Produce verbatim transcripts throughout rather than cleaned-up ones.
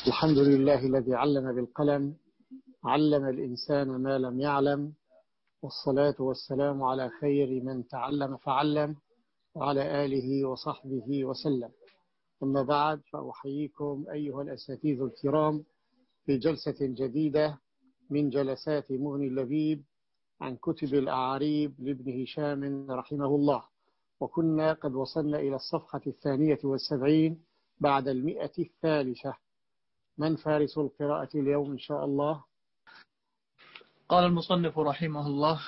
الحمد لله الذي علم بالقلم، علم الإنسان ما لم يعلم، والصلاة والسلام على خير من تعلم فعلم، وعلى آله وصحبه وسلم. أما بعد، فأحييكم أيها الأساتذة الكرام في جلسة جديدة من جلسات مغني اللبيب عن كتب الأعاريب لابن هشام رحمه الله. وكنا قد وصلنا إلى الصفحة الثانية والسبعين بعد المئة الثالثة. من فارس القراءة اليوم إن شاء الله؟ قال المصنف رحمه الله: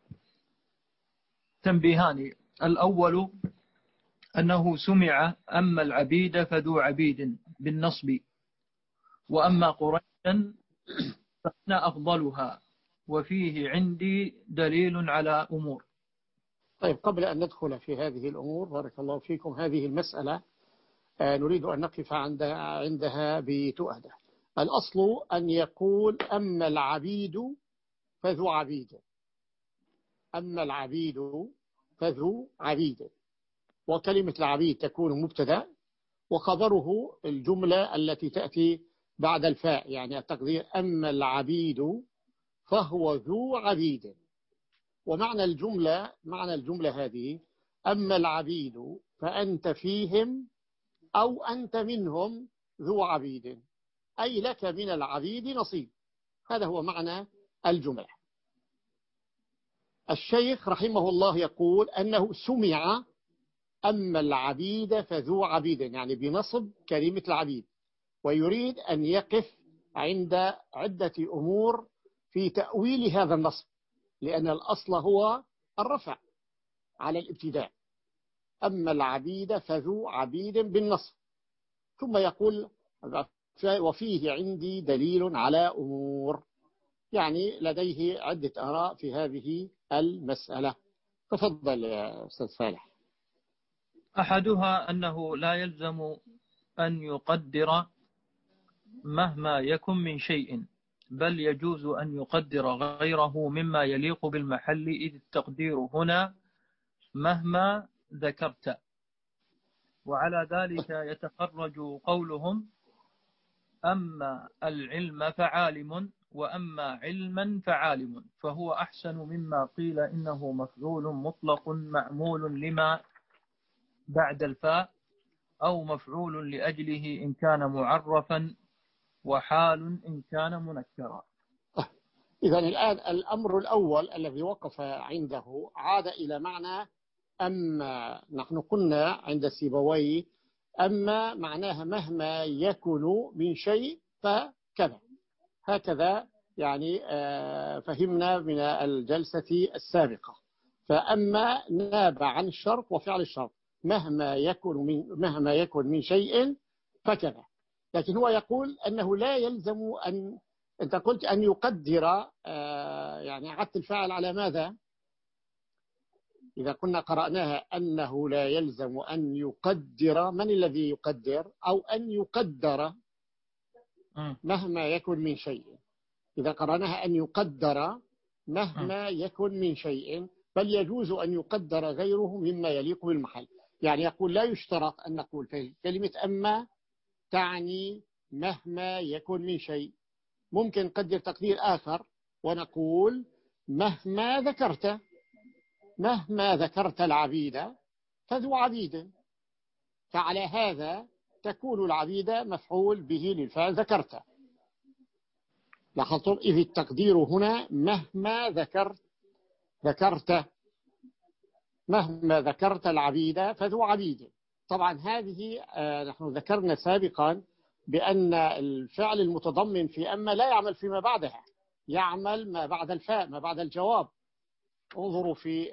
تنبيهان. الأول أنه سمع أما العبيد فذو عبيد بالنصب، وأما قريشا فأنا أفضلها، وفيه عندي دليل على أمور. طيب، قبل أن ندخل في هذه الأمور بارك الله فيكم، هذه المسألة آه نريد أن نقف عند عندها بتؤدة. الأصل أن يقول أما العبيد فذو عبيد، أما العبيد فذو عبيد، وكلمة العبيد تكون مبتدأ وخبره الجملة التي تأتي بعد الفاء، يعني التقدير أما العبيد فهو ذو عبيد. ومعنى الجملة معنى الجملة هذه: أما العبيد فأنت فيهم أو أنت منهم ذو عبيد، أي لك من العبيد نصيب. هذا هو معنى الجملة. الشيخ رحمه الله يقول أنه سمع أما العبيد فذو عبيد، يعني بنصب كلمة العبيد، ويريد أن يقف عند عدة أمور في تأويل هذا النصب، لأن الأصل هو الرفع على الابتداء. أما العبيد فذو عبيد بالنصب، ثم يقول وفيه عندي دليل على أمور، يعني لديه عدة آراء في هذه المسألة. تفضل يا أستاذ صالح. أحدها أنه لا يلزم أن يقدر مهما يكن من شيء، بل يجوز أن يقدر غيره مما يليق بالمحل، إذ التقدير هنا مهما ذكرت. وعلى ذلك يتخرج قولهم: أما العلم فعالم، وأما علما فعالم، فهو أحسن مما قيل إنه مفعول مطلق معمول لما بعد الفاء، أو مفعول لأجله إن كان معرفا، وحال إن كان منكرا. إذا الآن الأمر الأول الذي وقف عنده عاد إلى معنى أما. نحن قلنا عند سيبويه أما معناها مهما يكن من شيء فكذا، هكذا يعني فهمنا من الجلسة السابقة. فأما ناب عن الشرط وفعل الشرط، مهما يكن من مهما يكن من شيء فكذا. لكن هو يقول أنه لا يلزم أن، أنت قلت أن يقدر، يعني عدت الفاعل على ماذا؟ إذا كنا قرأناها أنه لا يلزم أن يقدر، من الذي يقدر؟ أو أن يقدر مهما يكن من شيء. إذا قرأناها أن يقدر مهما يكن من شيء، بل يجوز أن يقدر غيره مما يليق بالمحل. يعني يقول لا يشترط أن نقول في كلمة أما تعني مهما يكن من شيء، ممكن نقدر تقدير آخر ونقول مهما ذكرت، مهما ذكرت العبيد فذو عبيد، فعلى هذا تكون العبيد مفعول به للفعل ذكرت. لاحظتم؟ إذ التقدير هنا مهما ذكرت ذكرت مهما ذكرت العبيد فذو عبيد. طبعا هذه آه نحن ذكرنا سابقا بأن الفعل المتضمن في أما لا يعمل فيما بعدها، يعمل ما بعد الفاء، ما بعد الجواب. انظروا في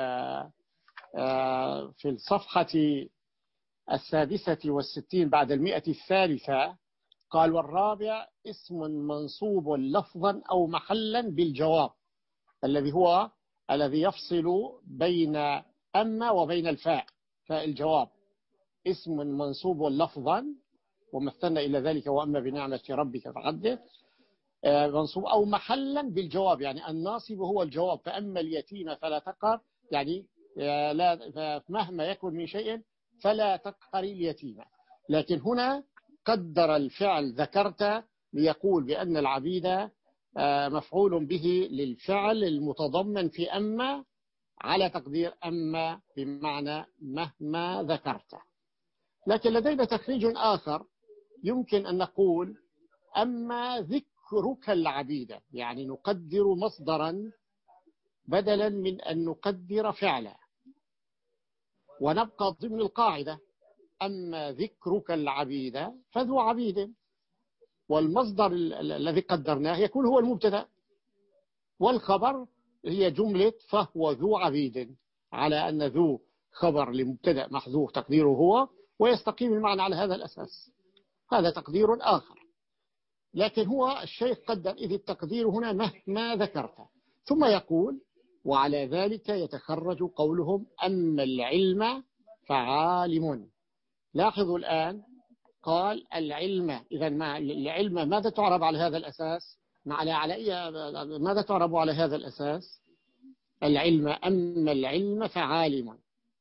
آه في الصفحة السادسة والستين بعد المئة الثالثة، قال: والرابع اسم منصوب لفظا أو محلا بالجواب، الذي هو الذي يفصل بين أما وبين الفاء، فاء الجواب. اسم منصوب لفظا، ومثلنا إلى ذلك وأما بنعمة ربك فحدث، منصوب أو محلا بالجواب، يعني الناصب هو الجواب. فأما اليتيم فلا تقهر، يعني لا، مهما يكن من شيء فلا تقهر اليتيم. لكن هنا قدر الفعل ذكرت ليقول بأن العبيد مفعول به للفعل المتضمن في أما، على تقدير أما بمعنى مهما ذكرت. لكن لدينا تخريج آخر، يمكن أن نقول أما ذكرك العبيد، يعني نقدر مصدرا بدلا من أن نقدر فعلا، ونبقى ضمن القاعدة أما ذكرك العبيد فذو عبيد، والمصدر الذي قدرناه يكون هو المبتدأ، والخبر هي جملة فهو ذو عبيد، على أن ذو خبر لمبتدأ محذوف تقديره هو، ويستقيم المعنى على هذا الأساس. هذا تقدير آخر. لكن هو الشيخ قدر إذ التقدير هنا مهما ذكرت، ثم يقول وعلى ذلك يتخرج قولهم أما العلم فعالم. لاحظوا الآن قال العلم، إذا ما العلم ماذا تعرب على هذا الأساس؟ على على ماذا تعرب على هذا الأساس؟ العلم أما العلم فعالم،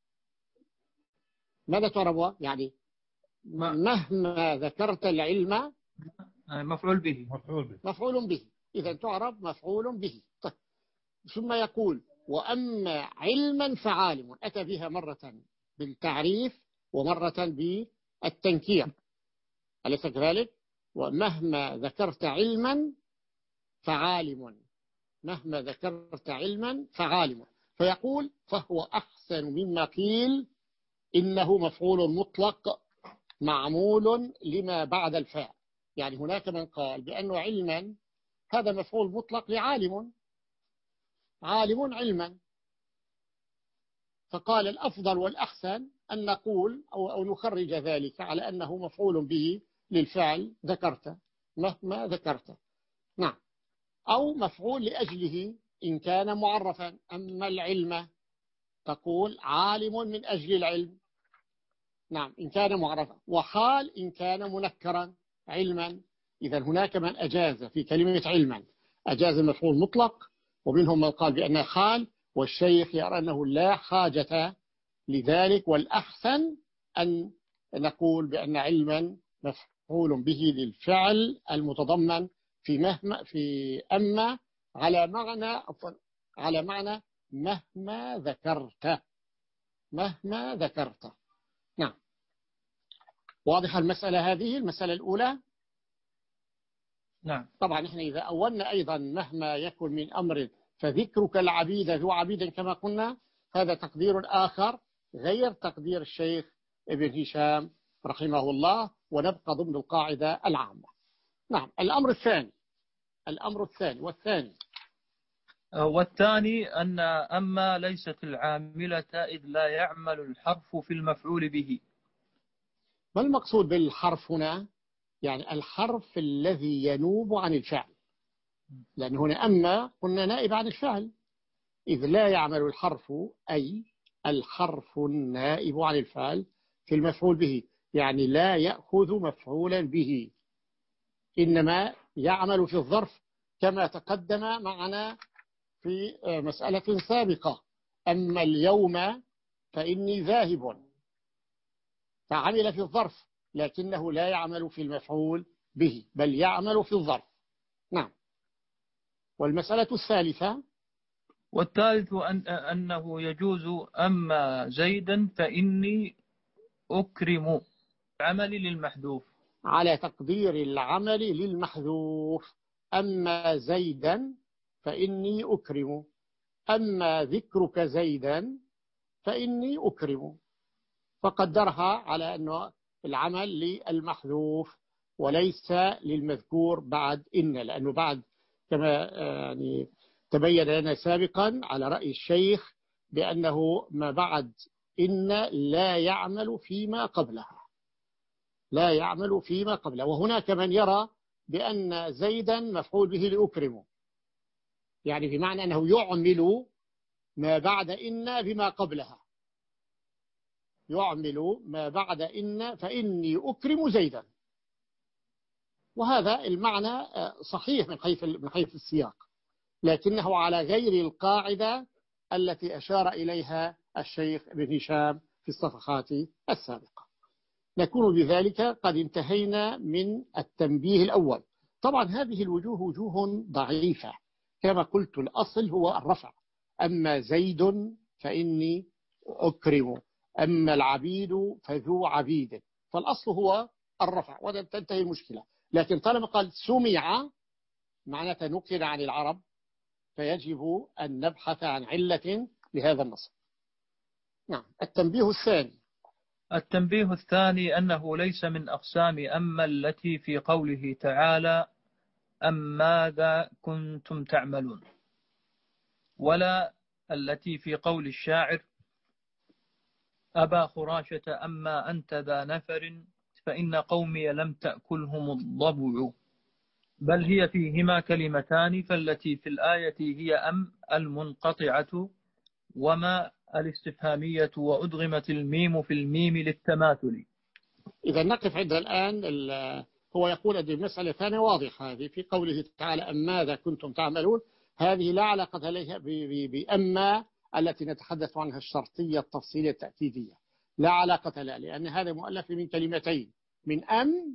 ماذا تعرب؟ يعني مهما ذكرت العلم مفعول به مفعول به مفعول به، إذا تعرب مفعول به. طيب. ثم يقول وأما علما فعالم، أتى بها مرة بالتعريف ومرة بالتنكير، أليس كذلك؟ ومهما ذكرت علما فعالم، مهما ذكرت علما فعالم. فيقول فهو أحسن مما قيل إنه مفعول مطلق معمول لما بعد الفاء. يعني هناك من قال بأنه علما هذا مفعول مطلق لعالم، عالم علما، فقال الأفضل والأحسن أن نقول أو, أو نخرج ذلك على أنه مفعول به للفعل ذكرت مهما ذكرت. نعم. أو مفعول لأجله إن كان معرفا، أما العلم تقول عالم من أجل العلم، نعم إن كان معرفا، وحال إن كان منكرا علما. إذا هناك من أجاز في كلمة علما أجاز المفعول مطلق، ومنهم من قال بأنه حال، والشيخ يرى أنه لا حاجة لذلك، والأحسن أن نقول بأن علما مفعول به للفعل المتضمن في مهما في أما على معنى على معنى مهما ذكرت مهما ذكرت. نعم. واضح المسألة هذه المسألة الأولى؟ نعم. طبعا احنا إذا أولنا أيضا مهما يكن من أمر فذكرك العبيد ذو عبيد كما قلنا، هذا تقدير آخر غير تقدير الشيخ ابن هشام رحمه الله، ونبقى ضمن القاعدة العامة. نعم. الأمر الثاني الأمر الثاني والثاني والثاني أن أما ليست العاملة إذ لا يعمل الحرف في المفعول به. ما المقصود بالحرف هنا؟ يعني الحرف الذي ينوب عن الفعل، لأن هنا أما قلنا نائب عن الفعل، إذ لا يعمل الحرف أي الحرف النائب عن الفعل في المفعول به، يعني لا يأخذ مفعولا به، إنما يعمل في الظرف كما تقدم معنا في مسألة سابقة. أما اليوم فإني ذاهب، فعمل في الظرف لكنه لا يعمل في المفعول به بل يعمل في الظرف. نعم. والمسألة الثالثة والثالث أن أنه يجوز أما زيدا فإني أكرم عمل للمحذوف، على تقدير العمل للمحذوف. أما زيدا فإني أكرم، أما ذكرك زيدا فإني أكرم، فقدرها على أنه العمل للمحذوف وليس للمذكور بعد إن، لأنه بعد كما يعني تبين لنا سابقا على رأي الشيخ بأنه ما بعد إن لا يعمل فيما قبلها، لا يعمل فيما قبلها. وهناك من يرى بأن زيدا مفعول به لأكرمه، يعني بمعنى أنه يعمل ما بعد إن بما قبلها، يعمل ما بعد إن فإني أكرم زيدا. وهذا المعنى صحيح من حيث من حيث السياق، لكنه على غير القاعدة التي أشار إليها الشيخ ابن هشام في الصفحات السابقة. نكون بذلك قد انتهينا من التنبيه الأول. طبعا هذه الوجوه وجوه ضعيفة، كما قلت الأصل هو الرفع. أما زيد فإني أكرم، أما العبيد فذو عبيد، فالأصل هو الرفع وتنتهي المشكلة. لكن طالما قال سمع معناته نقل عن العرب، فيجب أن نبحث عن علة لهذا النصب. نعم. التنبيه الثاني التنبيه الثاني أنه ليس من أقسام أما التي في قوله تعالى أم ماذا كنتم تعملون، ولا التي في قول الشاعر أبا خراشة أما أنت ذا نفر فإن قومي لم تأكلهم الضبع، بل هي فيهما كلمتان، فالتي في الآية هي أم المنقطعة وما الاستفهامية، وأدغمت الميم في الميم للتماثل. إذا نقف عند الآن. هو يقول أن المسألة ثانية واضحة هذه في قوله تعالى أم ماذا كنتم تعملون، هذه لا علاقة لها بأما التي نتحدث عنها الشرطية التفصيلية التأكيدية، لا علاقة لها، لأن هذا مؤلف من كلمتين، من أم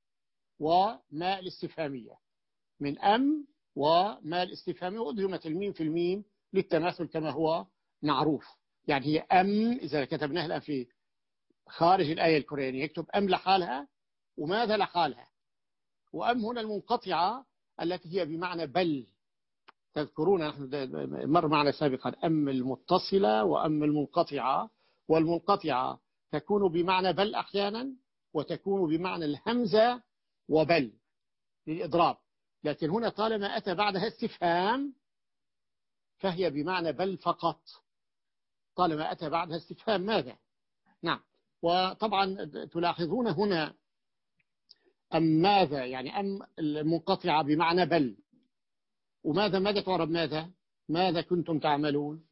وما الاستفهامية، من أم وما الاستفهامية، وأدغمت الميم في الميم للتماثل كما هو معروف. يعني هي أم إذا كتبناها الآن في خارج الآية القرآنية يكتب أم لحالها وماذا لحالها، وأم هنا المنقطعة التي هي بمعنى بل. تذكرون نحن مر معنا سابقا أم المتصلة وأم المنقطعة، والمنقطعة تكون بمعنى بل أحيانا، وتكون بمعنى الهمزة وبل للإضراب، لكن هنا طالما أتى بعدها استفهام فهي بمعنى بل فقط، طالما أتى بعدها استفهام ماذا. نعم. وطبعا تلاحظون هنا أم ماذا، يعني أم المنقطعة بمعنى بل، وماذا ماذا تعرب ماذا ماذا كنتم تعملون،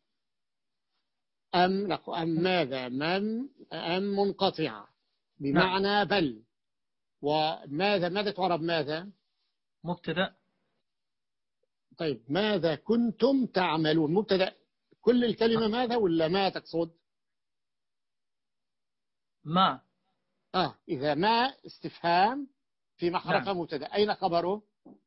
أم أم ماذا من أم منقطعة بمعنى نعم. بل. وماذا ماذا تعرب ماذا مبتدأ. طيب ماذا كنتم تعملون مبتدأ كل الكلمة ماذا ولا ما تقصد؟ ما آه إذا ما استفهام في محرف نعم. مبتدأ، أين خبره؟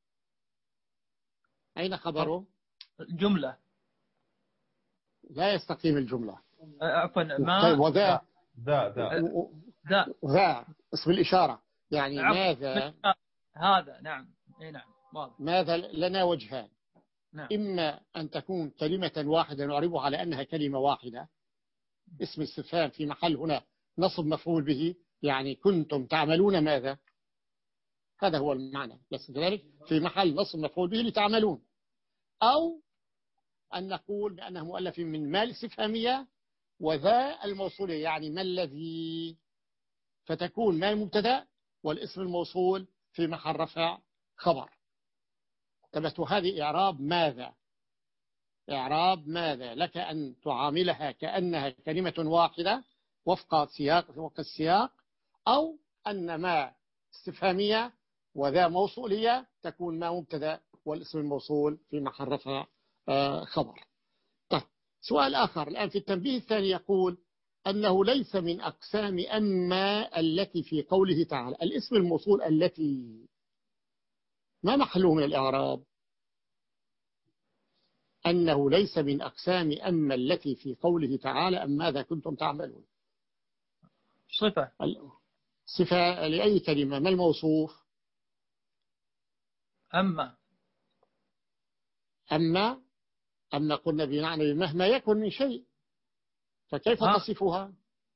أين خبره؟ جملة لا يستقيم الجملة. عفوا ما طيب وذا ذا ذا ذا ذا اسم الإشارة، يعني ماذا هذا. نعم اي نعم واضح. ماذا لنا وجهان، نعم. إما أن تكون كلمة واحدة نعربها على أنها كلمة واحدة، اسم استفهام في محل هنا نصب مفعول به، يعني كنتم تعملون ماذا، هذا هو المعنى، بس كذلك في محل نصب مفعول به لتعملون. أو أن نقول بأنه مؤلف من ما الاستفهامية وذا الموصولية، يعني ما الذي، فتكون ما المبتدا والاسم الموصول في محل رفع خبر. تبت هذه إعراب ماذا، إعراب ماذا لك أن تعاملها كأنها كلمة واحدة وفق سياق وفق السياق، أو أن ما استفهامية وذا موصولية تكون ما مبتدا والاسم الموصول في محل رفع خبر. طيب سؤال آخر الآن في التنبيه الثاني يقول أنه ليس من أقسام أما التي في قوله تعالى، الاسم الموصول التي ما محله من الإعراب، أنه ليس من أقسام أما التي في قوله تعالى أم ماذا كنتم تعملون. صفة صفة لأي كلمة، ما الموصوف؟ أما أما أما قلنا بمعنى مهما يكن من شيء، فكيف ها؟ تصفها؟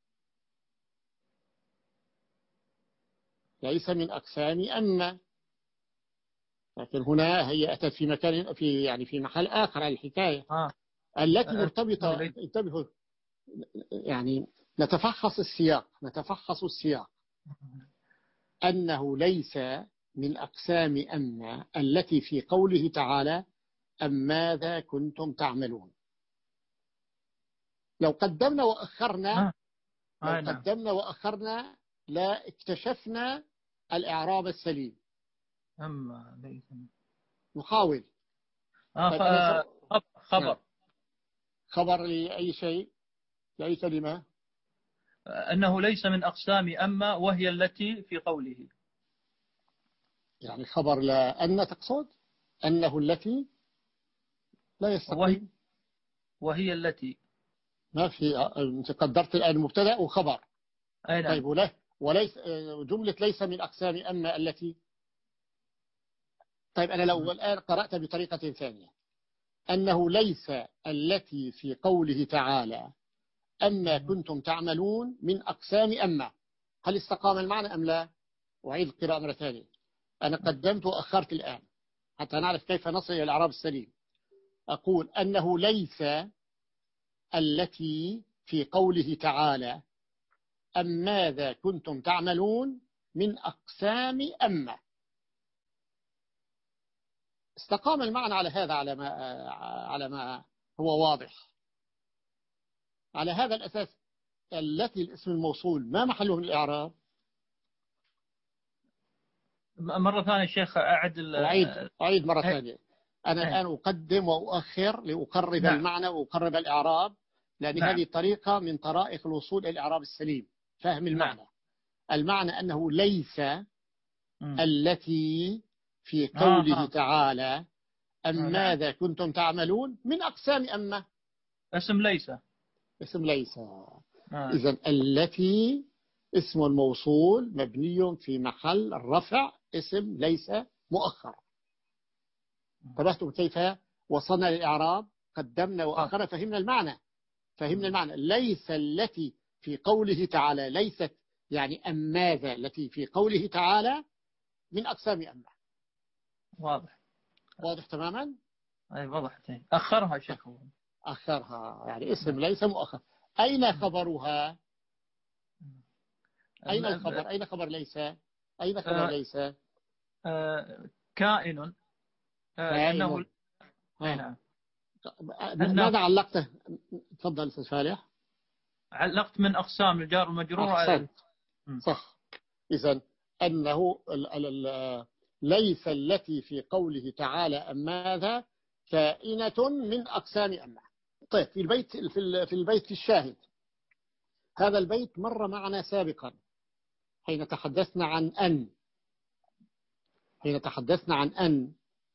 ليس من أقسام أما، لكن هنا هي أتت في مكان في يعني في محل آخر الحكاية ها. التي مرتبطة. انتبهوا يعني نتفحص السياق نتفحص السياق أنه ليس من أقسام أما التي في قوله تعالى أم ماذا كنتم تعملون. لو قدمنا وأخرنا لو قدمنا وأخرنا لا اكتشفنا الإعراب السليم. أما ليس نحاول. آه خبر خبر لأي شيء، لأي كلمة. أنه ليس من أقسام أما وهي التي في قوله. يعني خبر لا أن تقصد أنه التي لا وهي, يستقيم. وهي التي ما في، أنت قدرت الآن مبتدأ وخبر. أي نعم. طيب ولا وليس جملة ليس من أقسام أما التي. طيب أنا لو الآن قرأت بطريقة ثانية أنه ليس التي في قوله تعالى أما كنتم تعملون من أقسام أما، هل استقام المعنى أم لا؟ أعيد القراءة مرة ثانية. أنا قدمت وأخرت الآن حتى نعرف كيف نصل إلى الإعراب السليم. أقول أنه ليس التي في قوله تعالى أم ماذا كنتم تعملون من أقسام أما، استقام المعنى على هذا، على ما على ما هو واضح. على هذا الأساس التي الاسم الموصول ما محله من الإعراب؟ مرة ثانية شيخ أعد أعيد أعيد مرة هي... ثانية. أنا هي... الآن أقدم وأؤخر لأقرب نعم. المعنى وأقرب الإعراب، لأن نعم. هذه طريقة من طرائق الوصول إلى الإعراب السليم، فهم المعنى. نعم. المعنى أنه ليس م. التي في قوله آه. تعالى أم آه. ماذا كنتم تعملون من أقسام أما، اسم ليس. اسم ليس. آه. إذن التي اسم الموصول مبني في محل الرفع اسم ليس مؤخر. انتبهتم كيف وصلنا للإعراب؟ قدمنا وأخرنا، فهمنا المعنى. فهمنا المعنى. ليس التي في قوله تعالى، ليست يعني أم ماذا التي في قوله تعالى من أقسام أما. واضح. واضح تماما. أي واضح. أخرها شيخ. أخرها يعني اسم ليس مؤخر. أين خبرها؟ أين الخبر؟ أين خبر ليس؟ أين خبر آه ليس؟ آه كائن. آه لأنه نعم. ماذا علقته؟ تفضل أستاذ فالح. علقت من أقسام الجار والمجرور على... صح. إذن أنه ال ال ال ليس التي في قوله تعالى أم ماذا كائنة من أقسام أما. طيب في البيت في في البيت في الشاهد، هذا البيت مر معنا سابقا حين تحدثنا عن أن حين تحدثنا عن أن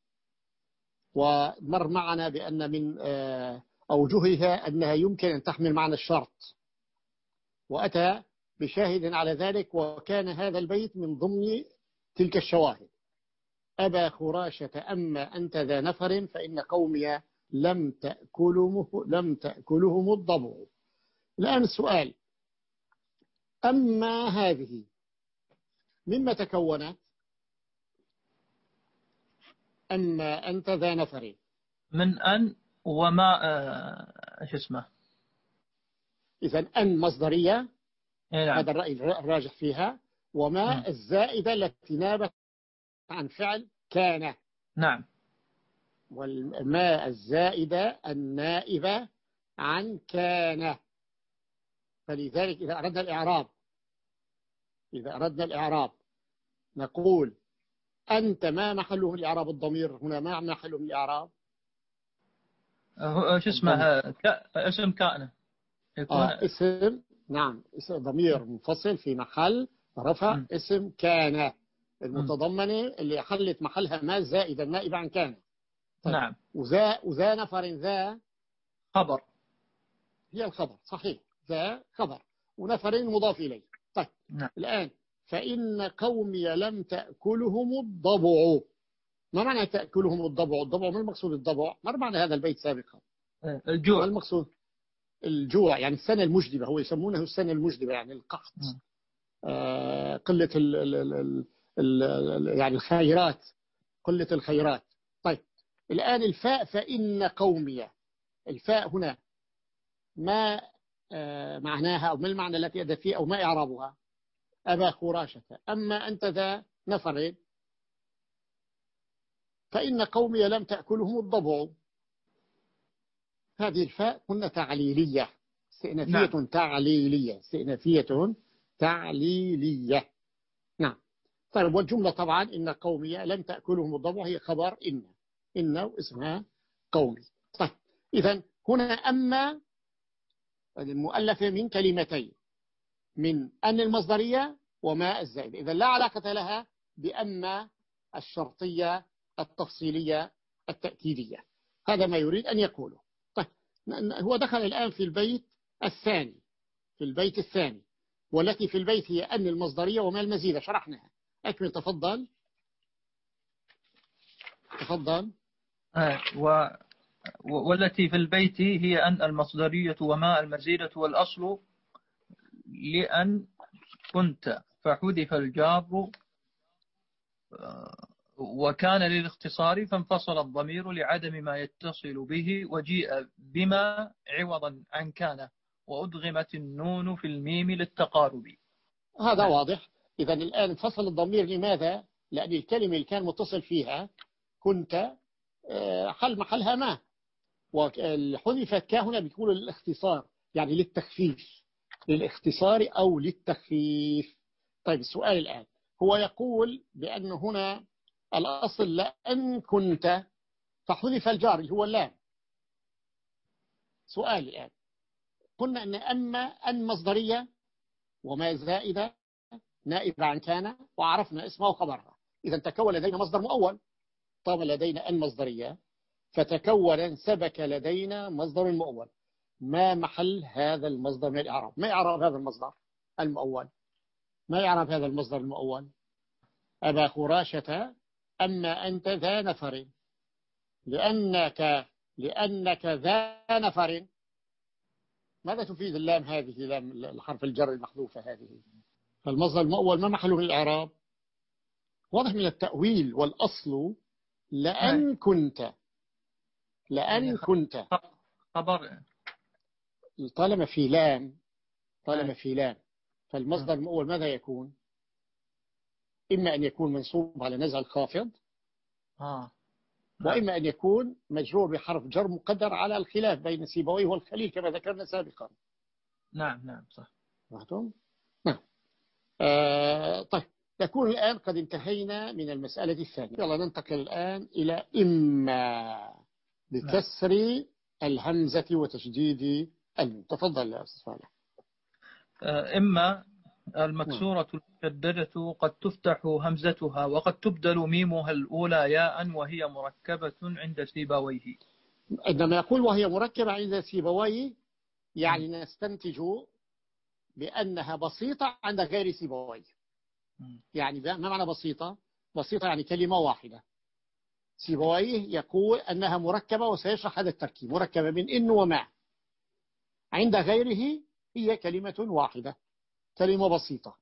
ومر معنا بأن من أوجهها أنها يمكن أن تحمل معنى الشرط، وأتى بشاهد على ذلك، وكان هذا البيت من ضمن تلك الشواهد. أبا خراشة أما أنت ذا نفر فإن قومي لم تأكلهم لم تأكلهم الضبع. الآن السؤال، أما هذه مما تكونت؟ أما أنت ذا نفر من أن وما ايش اسمه. إذن أن مصدرية، نعم. هذا الرأي الراجح فيها، وما م. الزائدة التي نابت عن فعل كان. نعم. والماء الزائدة النائبة عن كان. فلذلك إذا أردنا الإعراب إذا أردنا الإعراب نقول أنت ما محله من الإعراب؟ الضمير هنا ما محله من الإعراب؟ شو اسمه ك... اسم كائنة يكون آه اسم. نعم اسم ضمير منفصل في محل رفع م. اسم كان المتضمنة اللي حلت محلها ما زائدة النائبة عن كان. طيب. نعم. وذا وذا نفر ذا خبر، هي الخبر صحيح، ذا خبر ونفر مضاف إليه. طيب. نعم. الآن فإن قومي لم تأكلهم الضبع. ما معنى تأكلهم الضبع؟ الضبع ما المقصود الضبع؟ ما معنى هذا البيت سابقا؟ الجوع. ما المقصود؟ الجوع يعني السنة المجدبة، هو يسمونه السنة المجدبة يعني القحط. آه قلة ال ال ال ال يعني الخيرات، قلة الخيرات. طيب الآن الفاء فإن قومي، الفاء هنا ما آه معناها أو ما المعنى التي أدت فيه أو ما إعرابها؟ أبا خراشة أما أنت ذا نفر فإن قومي لم تأكلهم الضبع. هذه الفاء قلنا تعليلية استئنافية. نعم. تعليلية استئنافية تعليلية. نعم. طيب والجملة طبعا إن قومي لم تأكلهم الضبع هي خبر إن إن واسمها قومي. طيب إذن هنا أما المؤلفة من كلمتين، من أن المصدرية وما الزائدة، إذا لا علاقة لها بأما الشرطية التفصيلية التأكيدية. هذا ما يريد أن يقوله. طيب هو دخل الآن في البيت الثاني، في البيت الثاني والتي في البيت هي أن المصدرية وما المزيدة، شرحناها. أكمل تفضل. تفضل. آه و والتي في البيت هي أن المصدرية وما المزيدة والأصل لأن كنت فحذف الجار وكان للاختصار فانفصل الضمير لعدم ما يتصل به وجيء بما عوضا عن كان وأدغمت النون في الميم للتقارب. هذا نعم. واضح. إذا الآن انفصل الضمير لماذا؟ لأن الكلمة اللي كان متصل فيها كنت حل محلها ما، وحذفت كا هنا بيكون للاختصار، يعني للتخفيف، للاختصار أو للتخفيف. طيب السؤال الآن هو يقول بأن هنا الأصل لأن كنت فحذف الجار اللي هو اللام. سؤال الآن قلنا أن أما أن مصدرية وما زائدة نائبة عن كان وعرفنا اسمه وخبرها، إذا تكون لدينا مصدر مؤول. طبعا لدينا أن مصدرية فتكون سبك لدينا مصدر مؤول. ما محل هذا المصدر من الإعراب؟ ما إعراب هذا المصدر المؤول؟ ما إعراب هذا المصدر المؤول؟ أبا خراشة أما أنت ذا نفر، لأنك لأنك ذا نفر. ماذا تفيد اللام هذه، لام الحرف الجر المحذوفة هذه؟ فالمصدر المؤول ما محله من الإعراب؟ واضح من التأويل. والأصل لأن كنت، لأن كنت خبر طالما في لام، طالما في لام فالمصدر المؤول ماذا يكون؟ إما أن يكون منصوب على نزع الخافض آه. وإما أن يكون مجرور بحرف جر مقدر على الخلاف بين سيبويه والخليل كما ذكرنا سابقا. نعم نعم صح. رحتم؟ نعم. آه طيب نكون الآن قد انتهينا من المسألة الثانية. يلا ننتقل الآن إلى إما بكسر نعم. الهمزة وتشديد الميم. تفضل يا أستاذ صالح. آه إما المكسورة المشددة قد تفتح همزتها وقد تبدل ميمها الأولى ياء وهي مركبة عند سيبويه. عندما يقول وهي مركبة عند سيبويه يعني م. نستنتج بأنها بسيطة عند غير سيبويه. م. يعني ما معنى بسيطة؟ بسيطة يعني كلمة واحدة. سيبويه يقول أنها مركبة وسيشرح هذا التركيب، مركبة من إن وما. عند غيره هي كلمة واحدة، كلمة بسيطة.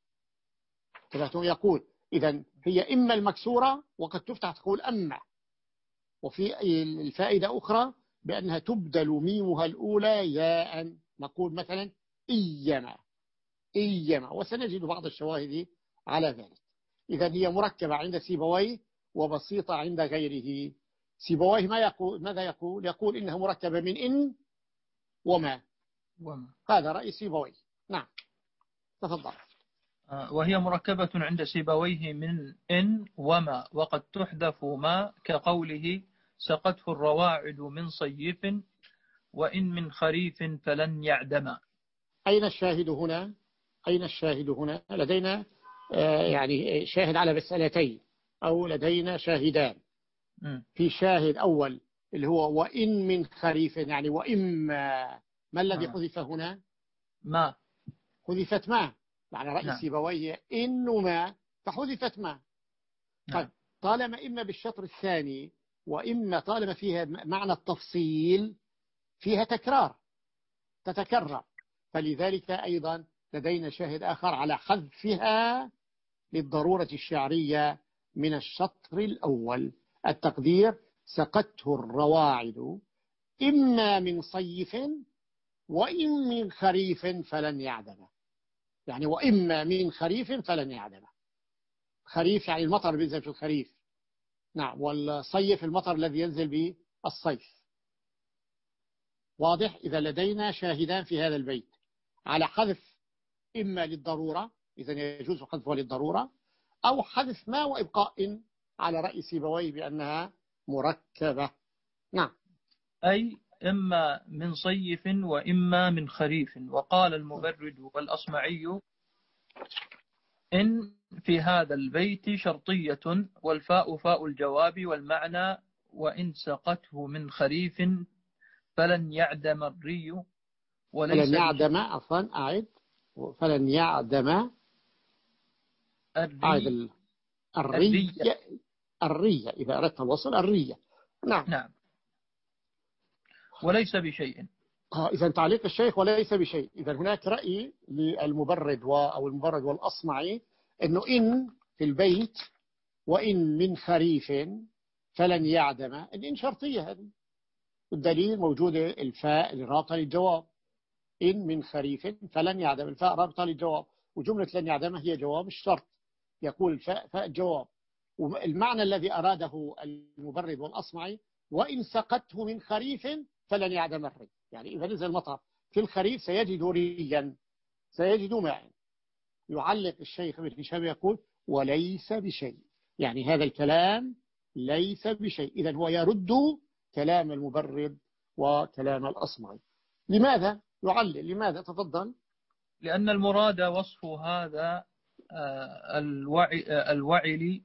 يقول إذن هي إما المكسورة وقد تفتح تقول أما، وفي الفائدة أخرى بأنها تبدل ميمها الأولى ياء، نقول مثلا إيما إيما، وسنجد بعض الشواهد على ذلك. إذن هي مركبة عند سيبويه وبسيطة عند غيره. سيبويه ما يقول ماذا يقول؟ يقول إنها مركبة من إن وما, وما. هذا رأي سيبويه. نعم تفضل. وهي مركبة عند سيبويه من إن وما وقد تحذف ما كقوله سقته الرواعد من صيف وإن من خريف فلن يعدم. أين الشاهد هنا؟ أين الشاهد هنا؟ لدينا آه يعني شاهد على مسألتين أو لدينا شاهدان. م. في شاهد أول اللي هو وإن من خريف، يعني وإما. ما الذي حذف هنا؟ ما حذفت ما، معنى رأي نعم. سيبويه إنه ما فحذفت ما. نعم. طيب طالما إما بالشطر الثاني وإما طالما فيها معنى التفصيل فيها تكرار تتكرر، فلذلك أيضا لدينا شاهد آخر على حذفها للضرورة الشعرية من الشطر الأول. التقدير سقته الرواعد إما من صيف وإن من خريف فلن يعدم. يعني وإما من خريف فلن يعدم. خريف يعني المطر بينزل في الخريف، نعم، والصيف المطر الذي ينزل بالصيف. واضح؟ إذا لدينا شاهدان في هذا البيت على حذف إما للضرورة، إذا يجوز حذفها للضرورة، أو حذف ما وإبقاء على رأي سيبويه بأنها مركبة. نعم. أي إما من صيف وإما من خريف. وقال المبرد والأصمعي إن في هذا البيت شرطية والفاء فاء الجواب والمعنى وإن سقته من خريف فلن يعدم الري وليس فلن يعدم بشيء. عفوا أعد فلن يعدم أعد الري الري الري الرية إذا أردت الوصل الرية. نعم. نعم. وليس بشيء. إذا تعليق الشيخ وليس بشيء. إذا هناك رأي للمبرد و أو المبرد والأصمعي أنه إن في البيت وإن من خريف فلن يعدم. الإن شرطية هذه، الدليل موجودة الفاء الرابطة للجواب، إن من خريف فلن يعدم، الفاء رابطة للجواب، وجملة لن يعدم هي جواب الشرط، يقول الفاء فاء الجواب. والمعنى الذي أراده المبرد والأصمعي وإن سقته من خريف فلن يعدم الري، يعني إذا نزل المطر في الخريف سيجد ريا، سيجد ماء. يعلق الشيخ ابن هشام يقول وليس بشيء، يعني هذا الكلام ليس بشيء. إذا هو يرد كلام المبرد وكلام الأصمعي. لماذا؟ يعلق لماذا؟ تفضل. لأن المراد وصف هذا الوعي الوعل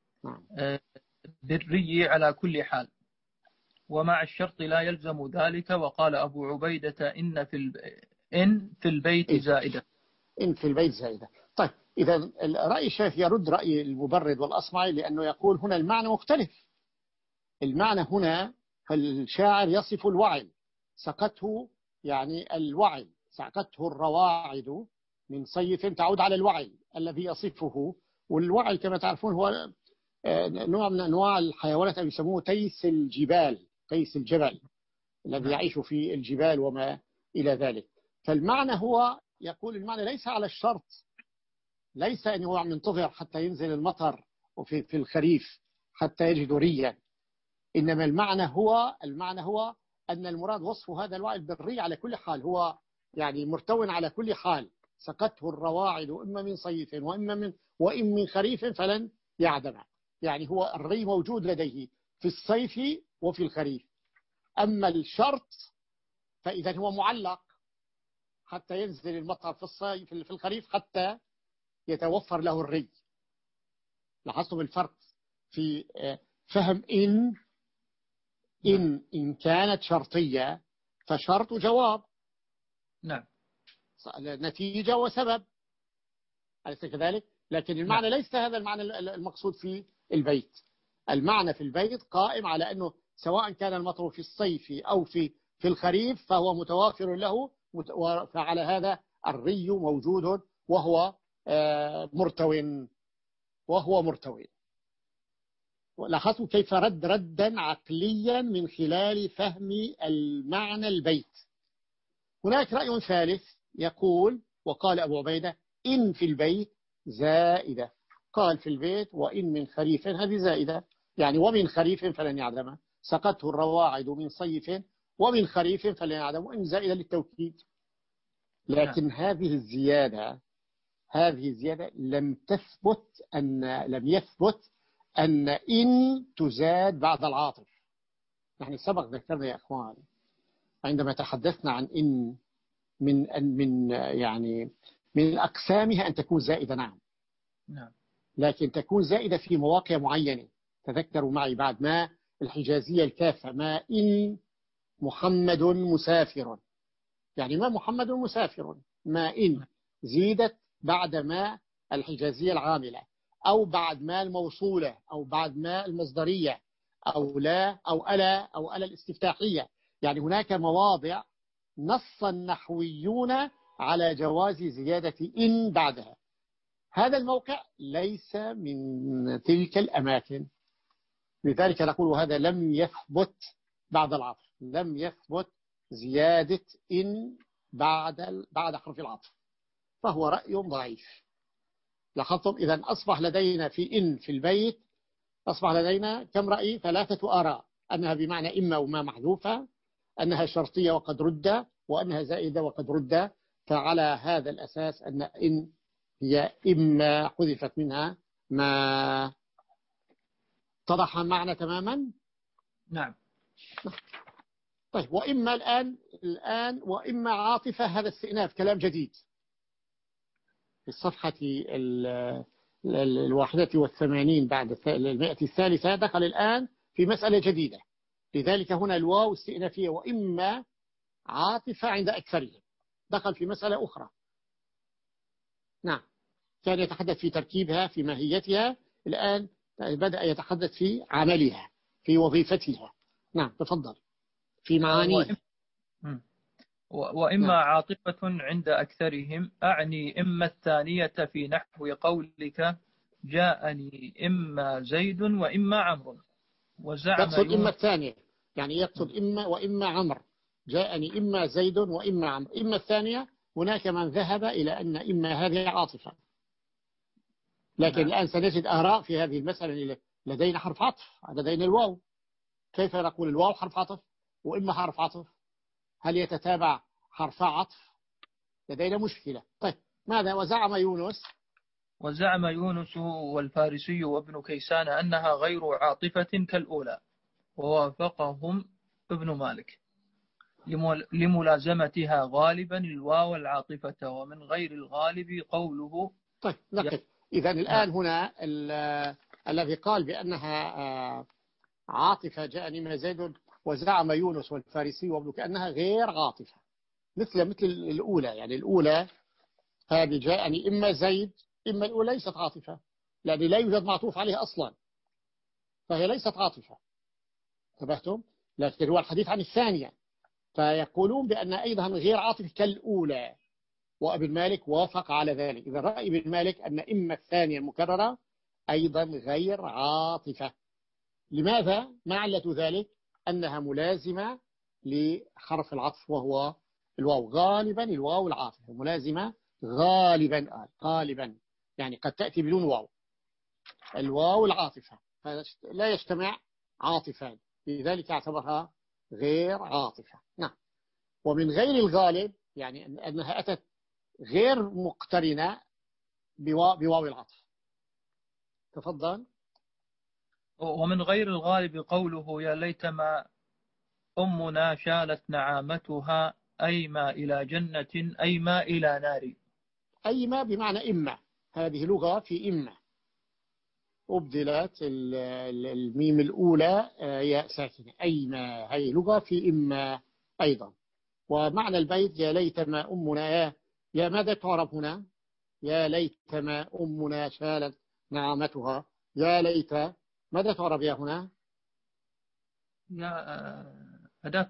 بالري على كل حال، ومع الشرط لا يلزم ذلك. وقال أبو عبيدة إن في إن في البيت زائدة. إن في البيت زائدة. طيب إذا رأي الشيخ يرد رأي المبرد والأصمعي، لأنه يقول هنا المعنى مختلف. المعنى هنا فالشاعر يصف الوعل، سقته يعني الوعل، سقته الرواعد من صيف، تعود على الوعل الذي يصفه. والوعل كما تعرفون هو نوع من أنواع الحيوانات اللي يسموه تيس الجبال، تيس الجبل الذي يعيش في الجبال وما إلى ذلك. فالمعنى هو يقول المعنى ليس على الشرط، ليس أن هو منتظر حتى ينزل المطر وفي في الخريف حتى يجد ريا، إنما المعنى هو المعنى هو أن المراد وصف هذا الوعل بالري على كل حال، هو يعني مرتو على كل حال، سقته الرواعد إما من صيف وإما من وإن من خريف فلن يعدم، يعني هو الري موجود لديه في الصيف وفي الخريف. أما الشرط فإذا هو معلق حتى ينزل المطر في الصيف في الخريف حتى يتوفر له الري. لاحظتم الفرق في فهم إن إن إن كانت شرطية فشرط جواب، نعم، نتيجة وسبب، أليس كذلك؟ لكن المعنى نعم. ليس هذا المعنى المقصود في البيت. المعنى في البيت قائم على أنه سواء كان المطر في الصيف أو في في الخريف فهو متوافر له، فعلى هذا الري موجود وهو مرتو وهو مرتو. لاحظوا كيف رد ردا عقليا من خلال فهم المعنى البيت. هناك رأي ثالث يقول وقال أبو عبيدة إن في البيت زائدة، قال في البيت وإن من خريف، هذه زائدة، يعني ومن خريف فلن يعدم، سقته الرواعد من صيف ومن خريف فلن يعدم، وإن زائدة للتوكيد. لكن هذه الزيادة هذه الزيادة لم تثبت أن لم يثبت أن إن تزاد بعد العاطف. نحن سبق ذكرنا يا أخوان عندما تحدثنا عن إن من من يعني من أقسامها أن تكون زائدة، نعم نعم، لكن تكون زائدة في مواقع معينة. تذكروا معي بعد ما الحجازية الكافة، ما إن محمد مسافر، يعني ما محمد مسافر، ما إن زيدت بعد ما الحجازية العاملة، أو بعد ما الموصولة، أو بعد ما المصدرية، أو لا أو ألا أو ألا الاستفتاحية. يعني هناك مواضع نص النحويون على جواز زيادة إن بعدها. هذا الموقع ليس من تلك الأماكن، لذلك نقول هذا لم يثبت بعد العطف، لم يثبت زيادة إن بعد بعد حرف العطف، فهو رأي ضعيف. لاحظتم إذا أصبح لدينا في إن في البيت أصبح لدينا كم رأي؟ ثلاثة آراء، أنها بمعنى إما وما محذوفة، أنها شرطية وقد رد، وأنها زائدة وقد رد. فعلى هذا الأساس أن إن هي إما حذفت منها ما اتضح المعنى تماما. نعم. طيب وإما الآن الآن وإما عاطفة، هذا استئناف كلام جديد. في الصفحة الواحدة والثمانين بعد المئة الثالثة دخل الآن في مسألة جديدة. لذلك هنا الواو استئنافية وإما عاطفة عند أكثرهم، دخل في مسألة أخرى. نعم، كان يتحدث في تركيبها في ماهيتها، الآن بدأ يتحدث في عملها في وظيفتها. نعم تفضل في معانيها. وإما نعم. عاطفة عند أكثرهم، أعني إما الثانية في نحو قولك جاءني إما زيد وإما عمرو. وزعم يقصد إما الثانية، يعني يقصد إما وإما عمرو، جاءني إما زيد وإما عمرو. إما الثانية هناك من ذهب إلى أن إما هذه عاطفة، لكن نعم. الآن سنجد آراء في هذه المسألة. لدينا حرف عطف، لدينا الواو، كيف نقول الواو حرف عطف وإما حرف عطف؟ هل يتتابع حرف عطف؟ لدينا مشكلة. طيب ماذا؟ وزعم يونس وزعم يونس والفارسي وابن كيسان أنها غير عاطفة كالأولى، ووافقهم ابن مالك لملازمتها غالبا الواو العاطفة، ومن غير الغالب قوله. طيب نقف إذا الآن هنا الذي قال بأنها عاطفة جاءني من زيد وزعم يونس والفارسي وابن كأنها غير عاطفة مثل مثل الأولى. يعني الأولى هذه جاءني إما زيد إما الأولى ليست عاطفة، لأن لا يوجد معطوف عليها أصلا، فهي ليست عاطفة. انتبهتم؟ لكن هو الحديث عن الثانية، فيقولون بأن أيضا غير عاطفة كالأولى، وابن مالك وافق على ذلك. إذا رأي ابن مالك أن إما الثانية المكررة أيضا غير عاطفة. لماذا؟ ما علة ذلك؟ أنها ملازمة لحرف العطف وهو الواو، غالبا الواو العاطفة ملازمة غالبا. آه. غالبا يعني قد تأتي بدون واو، الواو العاطفة، فلا يجتمع عاطفان، لذلك اعتبرها غير عاطفة. نعم. ومن غير الغالب يعني أنها أتت غير مقترنة بواو العطف. تفضل. ومن غير الغالب قوله يا ليتما أمنا شالت نعامتها أيما إلى جنة أيما إلى نار. أيما بمعنى إما، هذه لغة في إما، أبدلت الميم الأولى ياء ساكنة. أيما هي لغة في إما أيضا. ومعنى البيت يا ليتما أمنا، يا, يا ماذا تعرف هنا؟ يا ليتما أمنا شالت نعامتها، يا ليت ماذا تعرف يا هنا؟ يا أداة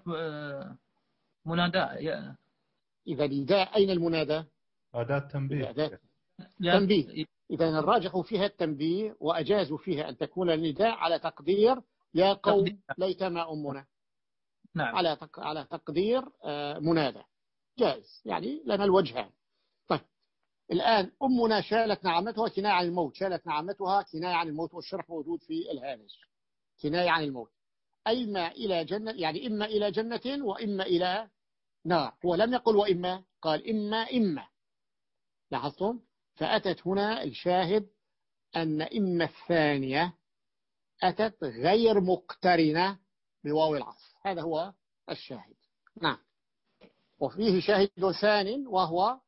منادى. إذا نداء أين المنادى؟ أداة تنبيه. أداة تنبيه. إذا الراجح فيها التنبيه، وأجازوا فيها أن تكون النداء على تقدير يا قوم ليتما أمنا. نعم. على على تقدير منادى جائز، يعني لنا الوجهان. طيب الآن أمنا شالت نعمتها كناية عن الموت، شالت نعمتها كناية عن الموت، والشرح موجود في الهامش. كناية عن الموت. أيما إلى جنة، يعني إما إلى جنة وإما إلى نار. هو لم يقل وإما، قال إما إما. لاحظتم؟ فأتت هنا الشاهد أن إما الثانية أتت غير مقترنة بواو العطف، هذا هو الشاهد. نعم. وفيه شاهد ثان وهو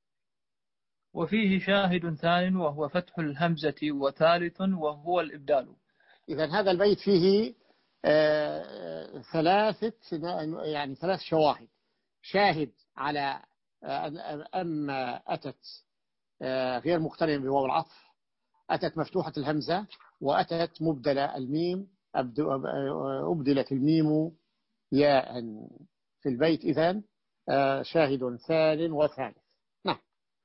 وفيه شاهد ثان وهو فتح الهمزة، وثالث وهو الإبدال. إذا هذا البيت فيه آه ثلاثة يعني ثلاث شواهد. شاهد على أما أتت آه غير مقترنة بواو العطف، أتت مفتوحة الهمزة، وأتت مبدلة الميم، أبدلت الميم ياء في البيت. إذن آه شاهد ثان وثالث. نعم.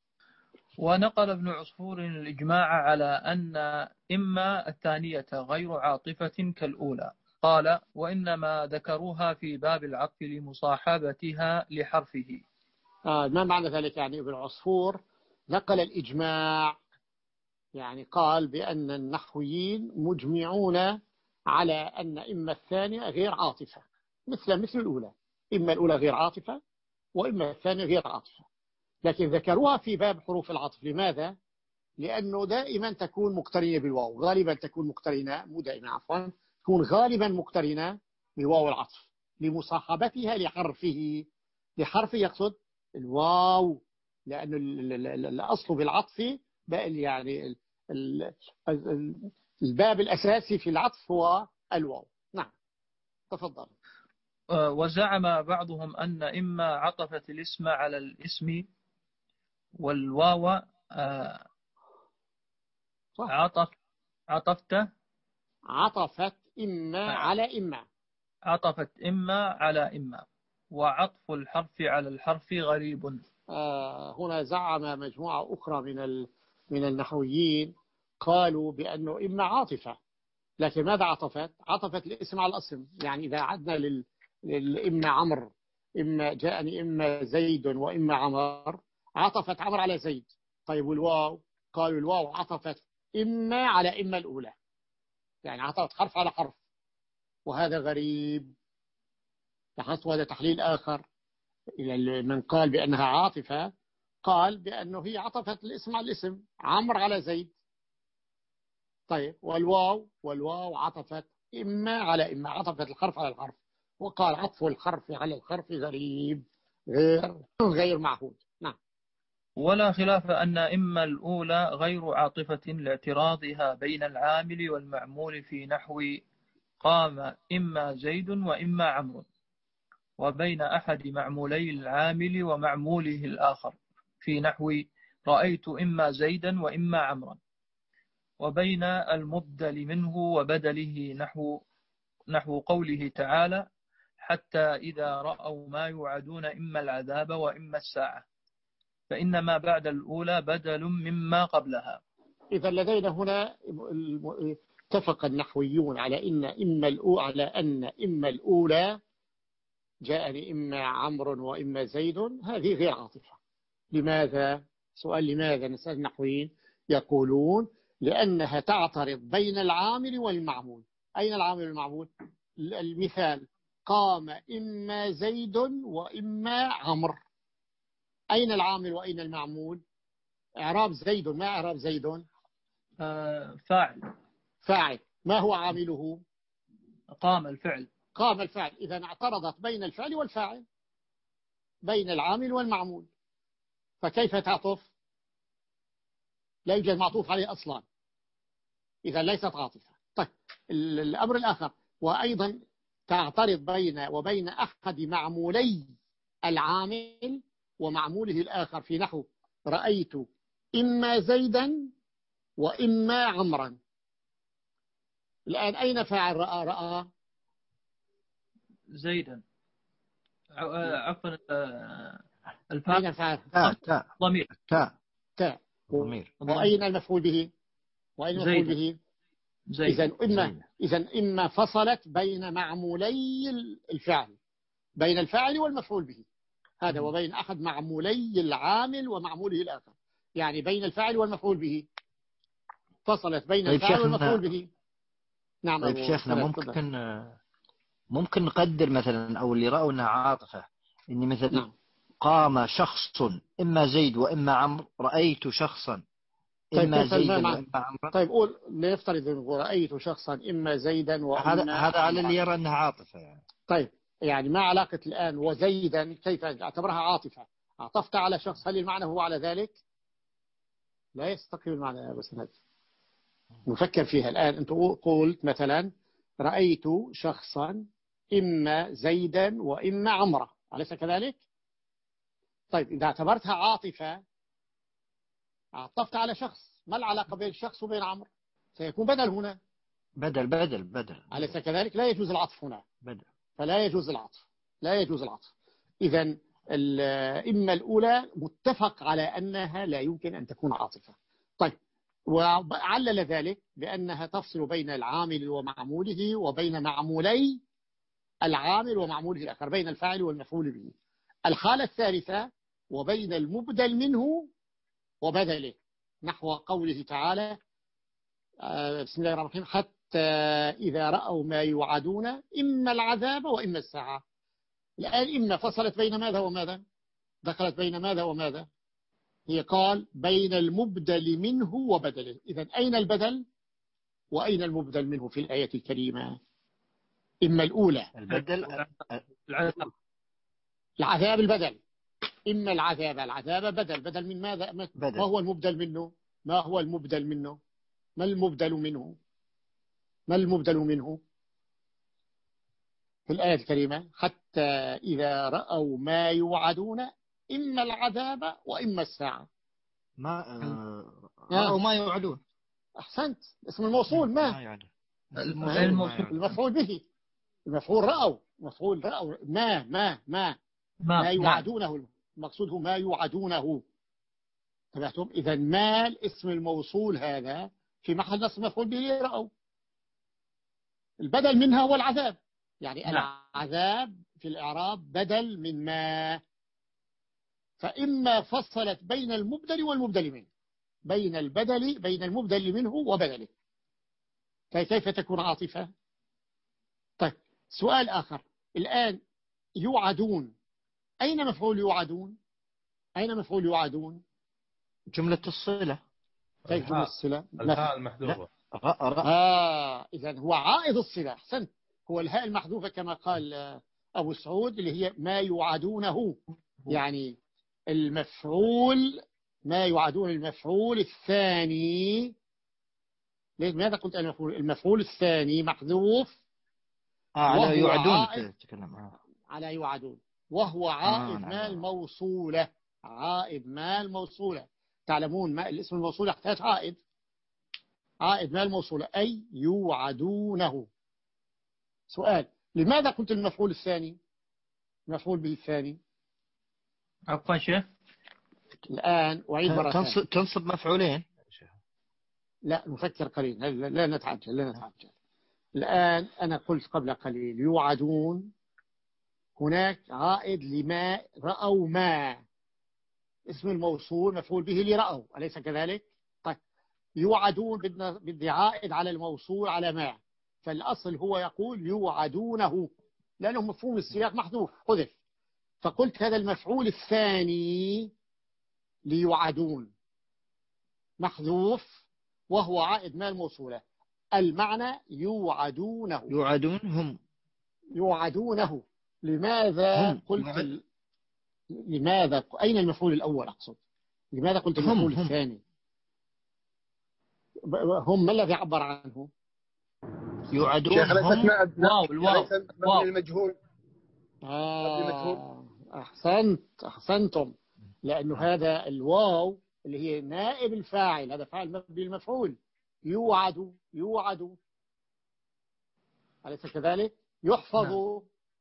ونقل ابن عصفور الإجماع على أن إما الثانية غير عاطفة كالأولى. قال وإنما ذكروها في باب العطف لمصاحبتها لحرفه. آه ما معنى ذلك؟ يعني ابن عصفور نقل الإجماع، يعني قال بأن النحويين مجمعون على أن إما الثانية غير عاطفة مثل مثل الأولى، إما الأولى غير عاطفة وإما الثانية غير عاطفة، لكن ذكروها في باب حروف العطف. لماذا؟ لأنه دائما تكون مقترنة بالواو، غالبا تكون مقترنة، مو دائما عفوا، تكون غالبا مقترنة بواو العطف لمصاحبتها لحرفه. لحرفه يقصد الواو، لأن الأصل بالعطف يعني الباب الأساسي في العطف هو الواو. نعم تفضل. وزعم بعضهم أن إما عطفت الاسم على الاسم والواو عطف عطفت عطفت إما على إما عطفت إما على إما، وعطف الحرف على الحرف غريب. آه هنا زعم مجموعة أخرى من من النحويين قالوا بأنه إما عاطفة، لكن ماذا عطفت؟ عطفت الاسم على الاسم. يعني إذا عدنا لل... لل... إما عمرو، إما جاءني إما زيد وإما عمر، عطفت عمر على زيد. طيب والواو؟ قالوا الواو عطفت إما على إما الأولى، يعني عطفت حرف على حرف، وهذا غريب. لاحظت هذا تحليل آخر إلى من قال بأنها عاطفة، قال بأنه هي عطفت الاسم على الاسم، عمرو على زيد. طيب والواو؟ والواو عطفت إما على إما، عطفت الحرف على الحرف، وقال عطف الحرف على الحرف غريب غير غير معهود. نعم. ولا خلاف أن إما الأولى غير عاطفة لاعتراضها بين العامل والمعمول في نحو قام إما زيد وإما عمرو، وبين أحد معمولي العامل ومعموله الآخر في نحو رأيت إما زيدا وإما عمرا، وبين المبدل منه وبدله نحو نحو قوله تعالى حتى إذا رأوا ما يوعدون إما العذاب وإما الساعة، فإنما بعد الأولى بدل مما قبلها. إذا لدينا هنا اتفق النحويون على إن إما الأولى على أن إما الأولى جاءني إما عمرو وإما زيد، هذه غير عاطفة. لماذا؟ سؤال لماذا؟ نسأل النحويين. يقولون لأنها تعترض بين العامل والمعمول. أين العامل والمعمول؟ المثال قام إما زيد وإما عمرو، أين العامل وأين المعمول؟ إعراب زيد، ما إعراب زيد؟ آه فاعل. فاعل. ما هو عامله؟ قام الفعل. قام الفعل. إذا اعترضت بين الفعل والفاعل، بين العامل والمعمول، فكيف تعطف؟ لا يوجد معطوف عليه أصلا، إذا ليست عاطفة. طيب الأمر الآخر، وأيضا تعترض بين وبين أحد معمولي العامل ومعموله الآخر في نحو رأيت إما زيدا وإما عمرا. الآن أين فاعل رأى؟ رأى زيدا. عفوا أين فاعل؟ تاء تاء ضمير تاء تاء ضمير. وأين المفعول به؟ وأين المفعول به؟ إذا إما إذا إما فصلت بين معمولي الفعل، بين الفاعل والمفعول به هذا، وبين أحد معمولي العامل ومعموله الآخر، يعني بين الفاعل والمفعول به فصلت بين طيب الفاعل والمفعول به. نعم. طيب شيخنا ممكن ممكن نقدر مثلا، أو اللي رأوا أنها عاطفة، إني مثلا نعم. قام شخص إما زيد وإما عمرو، رأيت شخصا إما طيب زيدا وإما عمرو. طيب قول لنفترض رأيت شخصا إما زيدا وإما هذا هذا على اللي يرى أنها عاطفة يعني. طيب يعني ما علاقة الآن وزيدا كيف اعتبرها عاطفة؟ عطفت على شخص، هل المعنى هو على ذلك؟ لا يستقيم المعنى يا بس هذا نفكر فيها الآن. أنت قلت مثلا رأيت شخصا إما زيدا وإما عمرا، أليس كذلك؟ طيب إذا اعتبرتها عاطفة عطفت على شخص، ما العلاقة بين الشخص وبين عمرو؟ سيكون بدل هنا. بدل بدل بدل أليس كذلك؟ لا يجوز العطف هنا. بدل. فلا يجوز العطف، لا يجوز العطف. إذا إما الأولى متفق على أنها لا يمكن أن تكون عاطفة. طيب وعلل ذلك بأنها تفصل بين العامل ومعموله وبين معمولي العامل ومعموله الآخر، بين الفاعل والمفعول به. الحالة الثالثة وبين المبدل منه وبدله، نحو قوله تعالى بسم الله الرحمن الرحيم حتى إذا رأوا ما يوعدون إما العذاب وإما الساعة. الآن إما فصلت بين ماذا وماذا؟ دخلت بين ماذا وماذا؟ هي قال بين المبدل منه وبدله. إذن أين البدل وأين المبدل منه في الآية الكريمة؟ إما الأولى البدل العذاب العذاب البدل، إما العذاب العذاب بدل بدل من ماذا؟ بدل. ما هو المبدل منه؟ ما هو المبدل منه؟ ما المبدل منه؟ ما المبدل منه في الآية الكريمة؟ حتى إذا رأوا ما يوعدون إما العذاب وإما الساعة. ما آه، آه. رأوا ما يوعدون. أحسنت، اسم الموصول ما, ما يعني الموصول المفعول به، المفعول رأوا، مفعول رأوا ما ما ما ما, ما نعم. يوعدونه، المقصود هو ما يوعدونه. تبعتم؟ إذا ما الاسم الموصول هذا في محل نصب مفعول به رأوا، البدل منها هو العذاب، يعني نعم. العذاب في الإعراب بدل من ما، فإما فصلت بين المبدل والمبدل منه، بين البدل بين المبدل منه وبدله، فكيف تكون عاطفة؟ طيب سؤال آخر الآن، يوعدون، أين مفعول يوعدون؟ أين مفعول يوعدون؟ جملة الصلة. كيف جملة الصلة؟ الهاء المحذوفة. آه إذن هو عائد الصلة. أحسنت، هو الهاء المحذوفة كما قال أبو سعود، اللي هي ما يوعدونه، يعني المفعول ما يوعدون، المفعول الثاني. لماذا قلت المفعول؟ المفعول الثاني محذوف. آه على يوعدون تتكلم آه. على يوعدون، وهو عائد آه ما الموصولة، عائد ما الموصولة. تعلمون ما الاسم الموصول يحتاج عائد، عائد ما الموصولة أي يوعدونه. سؤال، لماذا قلت المفعول الثاني المفعول به الثاني؟ عفوا شيخ، الآن أعيد مرة ثانية. تنصب مفعولين. لا نفكر قليل، لا, لا نتعجل لا نتعجل. الآن أنا قلت قبل قليل يوعدون، هناك عائد لما رأوا، ما اسم الموصول مفعول به لرأوا، أليس كذلك؟ طيب يوعدون بدي عائد على الموصول على ما، فالأصل هو يقول يوعدونه، لأنه مفهوم السياق محذوف حذف، فقلت هذا المفعول الثاني ليوعدون محذوف، وهو عائد ما الموصولة، المعنى يوعدونه. يوعدون هم يوعدونه. لماذا هم قلت يوعد... ال... لماذا أين المفعول الأول أقصد؟ لماذا قلت المفعول هم. الثاني؟ هم ما الذي عبر عنه؟ يوعدون هم. واو الواو واو المجهول. آه أحسنت أحسنتم، لأنه هذا الواو اللي هي نائب الفاعل، هذا فاعل مبني المفعول، يوعد يوعد، أليس كذلك؟ يحفظ،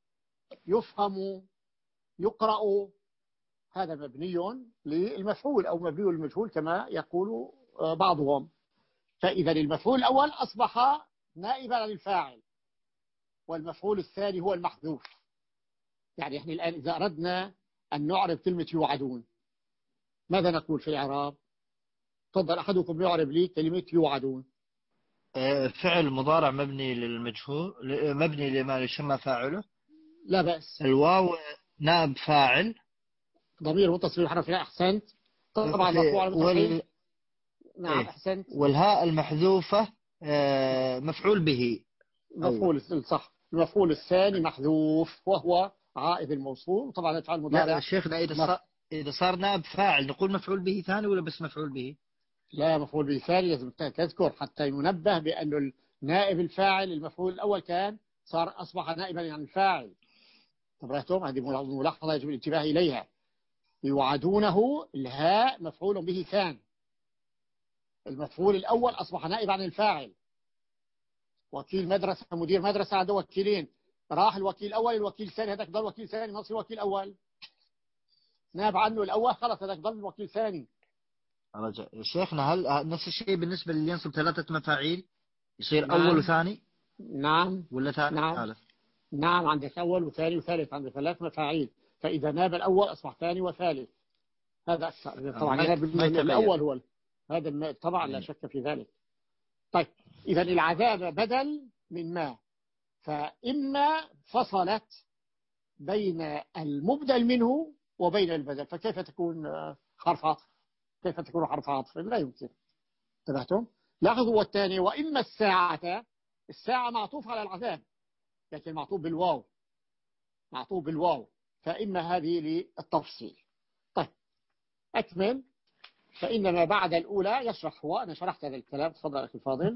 يفهم، يقرأ، هذا مبني للمفعول أو مبني للمجهول كما يقول بعضهم. فإذا المفعول الأول أصبح نائبا عن الفاعل، والمفعول الثاني هو المحذوف. يعني احنا الآن إذا أردنا أن نعرب كلمة يوعدون ماذا نقول في الإعراب؟ تفضل أحدكم يعرب لي كلمة يوعدون. فعل مضارع مبني للمجهول، مبني لما يسمى فاعله. لا بأس. الواو نائب فاعل، ضمير متصل بحرف الهاء. أحسنت، طبعا مرفوع وال... نعم إيه؟ أحسنت. والهاء المحذوفة مفعول به، مفعول صح، المفعول الثاني محذوف وهو عائد الموصول، طبعا يفعل مضارع. لا شيخنا إذا صار إذا صار نائب فاعل نقول مفعول به ثاني ولا بس مفعول به؟ لا مفعول به ثاني، لازم تذكر حتى ينبه بأنه النائب الفاعل المفعول الأول كان صار أصبح نائبا عن الفاعل. تبرهتم؟ هذه ملاحظة يجب الانتباه إليها. يوعدونه الهاء مفعول به ثاني، المفعول الأول أصبح نائب عن الفاعل. وكيل مدرسة، مدير مدرسة عنده وكيلين، راح الوكيل الأول الوكيل الثاني، هذاك ضل وكيل ثاني، نصير وكيل أول، ناب عنه الأول خلاص هذاك ضل وكيل ثاني. رجع شيخنا، هل نفس الشيء بالنسبة اللي ينصب ثلاثة مفاعيل يصير نعم. أول وثاني؟ نعم ولا ثالث؟ نعم. ثالث. نعم عندك أول وثاني وثالث، عندك ثلاث مفاعيل، فإذا ناب الأول أصبح ثاني وثالث، هذا أكثر طبعا. الأول هو هذا طبعا لا شك في ذلك. طيب إذا العذاب بدل من ما، فإما فصلت بين المبدل منه وبين البدل، فكيف تكون حرف عطف؟ كيف تكون حرف عطف؟ لا يمكن. انتبهتم؟ لاحظوا والثاني، وإما الساعة، الساعة معطوف على العذاب لكن معطوف بالواو، معطوف بالواو، فإما هذه للتفصيل. طيب أكمل. فإنما بعد الأولى يشرح هو. أنا شرحت هذا الكلام. تفضل أخي الفاضل.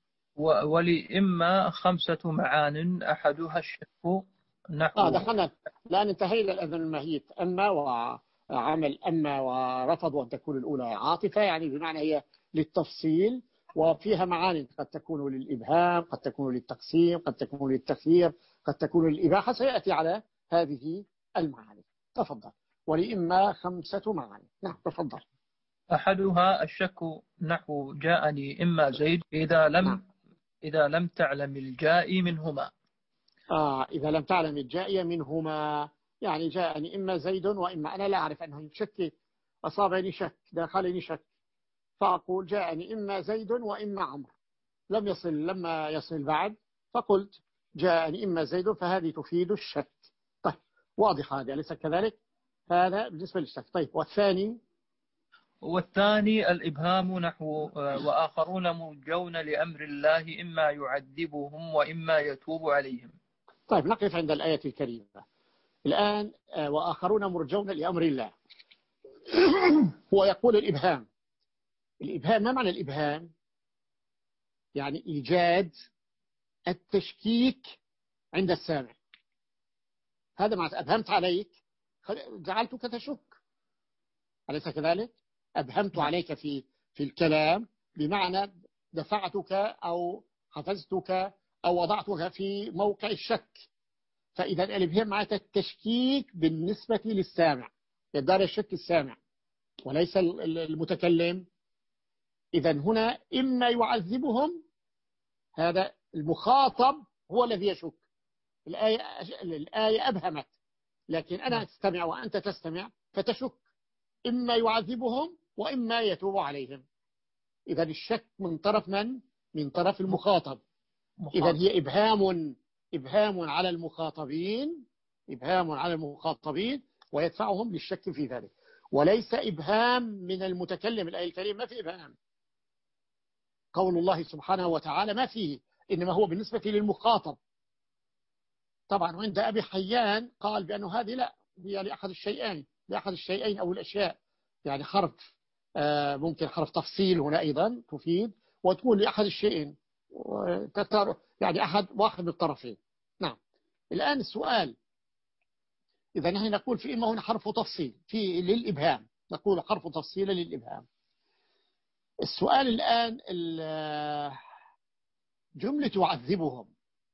ولإما خمسة معان أحدها الشك نحو آه دخلنا الآن، انتهينا الأذن المهيت. أما وعمل أما ورفضوا أن تكون الأولى عاطفة، يعني بمعنى هي للتفصيل وفيها معاني، قد تكون للإبهام، قد تكون للتقسيم، قد تكون للتخيير، قد تكون للإباحة. سيأتي على هذه المعاني. تفضل. ولإما خمسة معاني. نعم تفضل. أحدها الشك نحو جاءني إما زيد إذا لم نعم. إذا لم تعلم الجائي منهما. آه إذا لم تعلم الجائي منهما، يعني جاءني إما زيد وإما، أنا لا أعرف أنه يشك، أصابني شك، دخلني شك، فأقول جاءني إما زيد وإما عمرو، لم يصل لما يصل بعد، فقلت جاءني إما زيد، فهذه تفيد الشك. طيب واضح هذا أليس كذلك؟ هذا بالنسبة للشك. طيب والثاني؟ والثاني الإبهام نحو وآخرون مرجون لأمر الله إما يعذبهم وإما يتوب عليهم. طيب نقف عند الآية الكريمة الآن. وآخرون مرجون لأمر الله. هو يقول الإبهام. الإبهام ما معنى الإبهام؟ يعني إيجاد التشكيك عند السامع. هذا معنى أبهمت عليك، جعلتك تشك، أليس كذلك؟ أبهمت عليك في في الكلام بمعنى دفعتك أو حفزتك أو وضعتك في موقع الشك. فإذا الإبهام معنى التشكيك بالنسبة للسامع، يدار الشك السامع وليس المتكلم. إذا هنا إما يعذبهم، هذا المخاطب هو الذي يشك. الآية, الآية أبهمت، لكن أنا أستمع وأنت تستمع فتشك. إما يعذبهم وإما يتوب عليهم. إذا الشك من طرف من؟ من طرف المخاطب. إذا هي إبهام إبهام على المخاطبين، إبهام على المخاطبين ويدفعهم للشك في ذلك، وليس إبهام من المتكلم. الآية الكريمة ما في إبهام. قول الله سبحانه وتعالى ما فيه، إنما هو بالنسبة للمخاطب. طبعا عند أبي حيان قال بأنه هذه لا، هي لأحد الشيئين، لأحد الشيئين أو الأشياء، يعني حرف آه ممكن حرف تفصيل هنا أيضا تفيد، وتقول لأحد الشيئين، يعني أحد واحد من الطرفين. نعم. الآن السؤال، إذا نحن نقول في إما هنا حرف تفصيل في للإبهام، نقول حرف تفصيل للإبهام. السؤال الآن جملة يعذبهم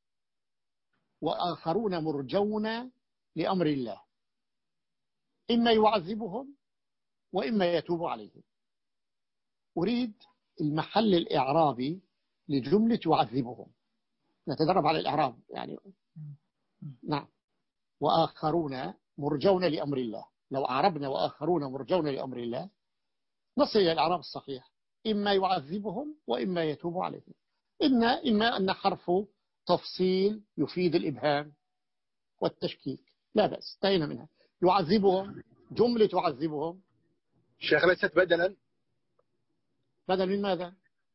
وآخرون مرجون لأمر الله، إما يعذبهم وإما يتوب عليهم. أريد المحل الإعرابي لجملة يعذبهم، نتدرب على الإعراب يعني. نعم. وآخرون مرجون لأمر الله، لو أعربنا وآخرون مرجون لأمر الله نصل إلى الإعراب الصحيح، إما يعذبهم وإما يتوب عليهم. إن إما أن حرف تفصيل يفيد الإبهام والتشكيك، لا بأس، انتهينا منها. يعذبهم، جملة يعذبهم شيخ ليست بدلا. بدل من ماذا؟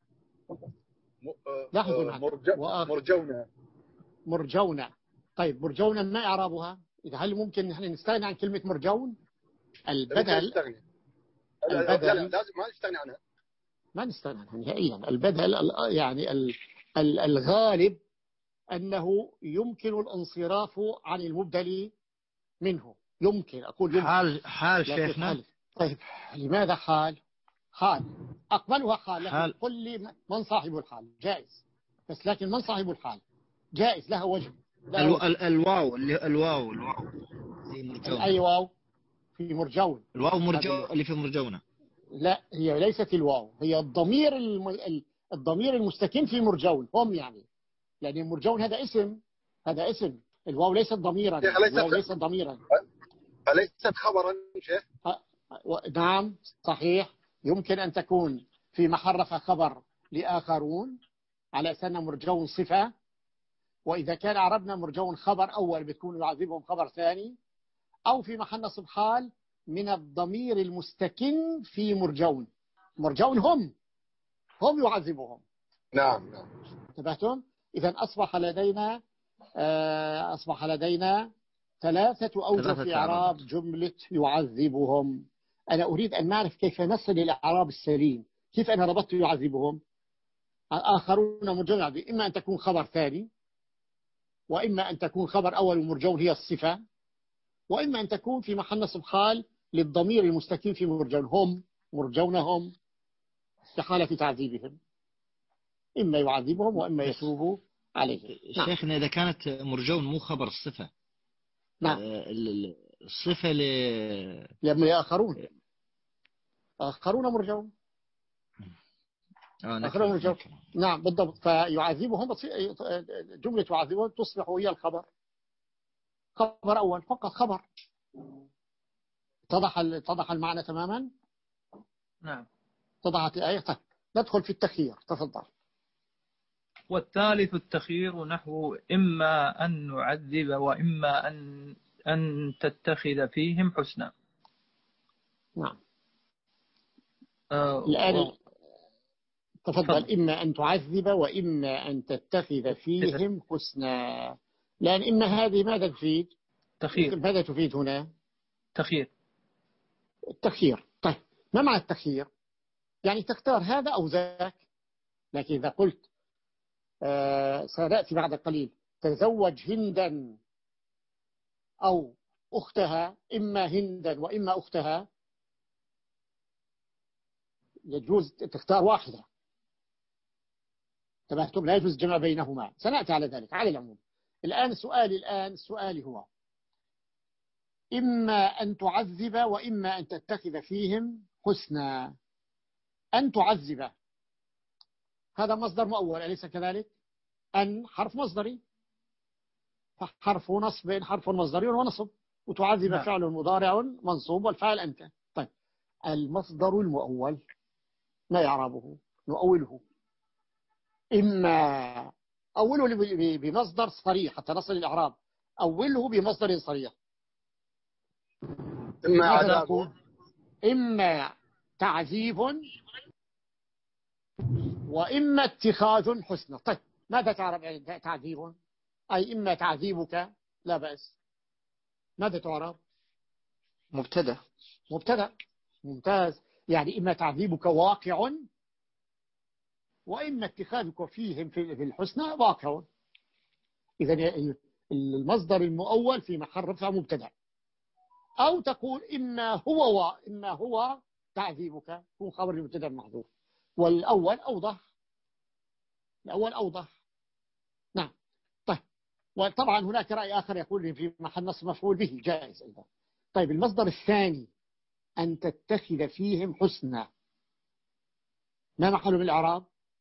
لاحظوا مرج... مرجونة. مرجونة. طيب مرجونة ما إعرابها؟ إذا هل ممكن نحن نستغني عن كلمة مرجون؟ البدل نستغني. البدل لا لا لازم ما نستغني عنها، ما نستغني عنها نهائيا. البدل يعني الغالب أنه يمكن الانصراف عن المبدل منه، يمكن أقول يمكن. حال حال شيخنا. طيب لماذا حال؟ حال أقبلها حال، لكن قل لي من صاحب الحال جائز، بس لكن من صاحب الحال جائز، لها وجه. الو... الواو اللي الواو الواو أي واو في مرجون؟ الواو مرجون اللي في مرجونة. لا هي ليست الواو، هي الضمير الم... الضمير المستكن في مرجون هم، يعني يعني مرجون هذا اسم، هذا اسم. الواو ليست ضميرا، الواو ليست ضميرا. أليست خبرا شيخ؟ نعم صحيح، يمكن أن تكون في محل رفع خبر لآخرون على سنة مرجون صفة، وإذا كان عربنا مرجون خبر أول بتكون يعذبهم خبر ثاني، أو في محل نصب حال من الضمير المستكن في مرجون. مرجون هم هم يعذبهم. نعم نعم انتبهتم؟ إذا أصبح لدينا أصبح لدينا ثلاثة أوجه في إعراب جملة يعذبهم. أنا أريد أن نعرف كيف نصل إلى الإعراب السليم. كيف أنا ربطت يعذبهم؟ آخرون مرجون، إما أن تكون خبر ثاني، وإما أن تكون خبر أول ومرجون هي الصفة، وإما أن تكون في محل نصب حال للضمير المستتر في مرجون، هم مرجون هم في حالة تعذيبهم، إما يعذبهم وإما يتوب عليهم. نعم. شيخنا إذا كانت مرجون مو خبر الصفة. نعم. الصفة ل لما آخرون آخرون مرجون. آه آخرون مرجون. نعم بالضبط. فيعذبهم جملة يعذبهم تصبح هي الخبر، خبر أول فقط خبر. اتضح اتضح المعنى تماما. نعم اتضحت الآية. طيب ندخل في التخيير، تفضل. والثالث التخيير نحو إما أن نعذب وإما أن أن تتخذ فيهم حسنا. نعم. آه الآن و... تفضل. إما أن تعذب وإما أن تتخذ فيهم حسنا. لأن إما هذه ماذا تفيد؟ تخيير. ماذا تفيد هنا؟ تخيير. التخيير. طيب ما معنى التخيير؟ يعني تختار هذا أو ذاك. لكن إذا قلت آه سنأتي بعد قليل تزوج هندا أو أختها، إما هندا وإما أختها، يجوز تختار واحدة. تبهتم، لا يجوز الجمع بينهما. سنأتي على ذلك على العموم. الآن سؤالي الآن سؤالي هو إما أن تعذب وإما أن تتخذ فيهم حسنا. أن تعذب هذا مصدر مؤول أليس كذلك؟ أن حرف مصدري، حرف نصب حرف مصدري ونصب، وتعذب نعم. فعل مضارع منصوب والفاعل أنت. طيب المصدر المؤول ما يعربه؟ نؤوله. إما أوله بمصدر صريح حتى نصل الإعراب، أوله بمصدر صريح. إما عذاب إما تعذيب وإما اتخاذ حسنى. طيب ماذا تعرف تعذيب؟ أي إما تعذيبك لا بأس. ماذا تعرف؟ مبتدأ. مبتدأ. ممتاز. يعني إما تعذيبك واقع وإما اتخاذك فيهم في الحسنى واقع. إذا المصدر المؤول في محل رفع مبتدأ. أو تقول إما هو و... إما هو تعذيبك هو خبر المبتدأ المحذوف. والأول أوضح. الأول أوضح. نعم. طيب وطبعا هناك رأي آخر يقول في محل نصب مفعول به جائز أيضا. طيب المصدر الثاني أن تتخذ فيهم حسنا، ما محله بالإعراب؟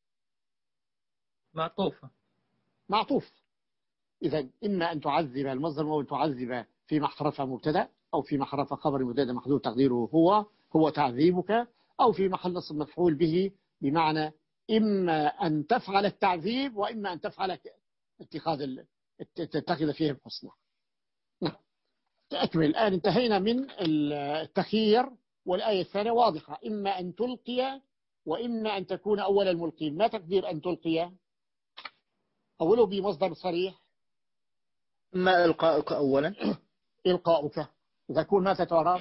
معطوفة. معطوف. إذا إما أن تعذب المصدر المؤول تعذب في محرف مبتدأ أو في محرف خبر مبتدأ محذوف تقديره هو هو تعذيبك، أو في محل نصب مفعول به بمعنى إما أن تفعل التعذيب وإما أن تفعل اتخاذ تتخذ فيهم حسنا. نعم. تأكمل. الآن انتهينا من التخيير، والآية الثانية واضحة. إما أن تلقي وإما أن تكون أول الملقين. ما تقدير أن تلقي؟ أوله بمصدر صريح. ما إلقاؤك أولا. إلقاؤك إذا كون ما تتعرف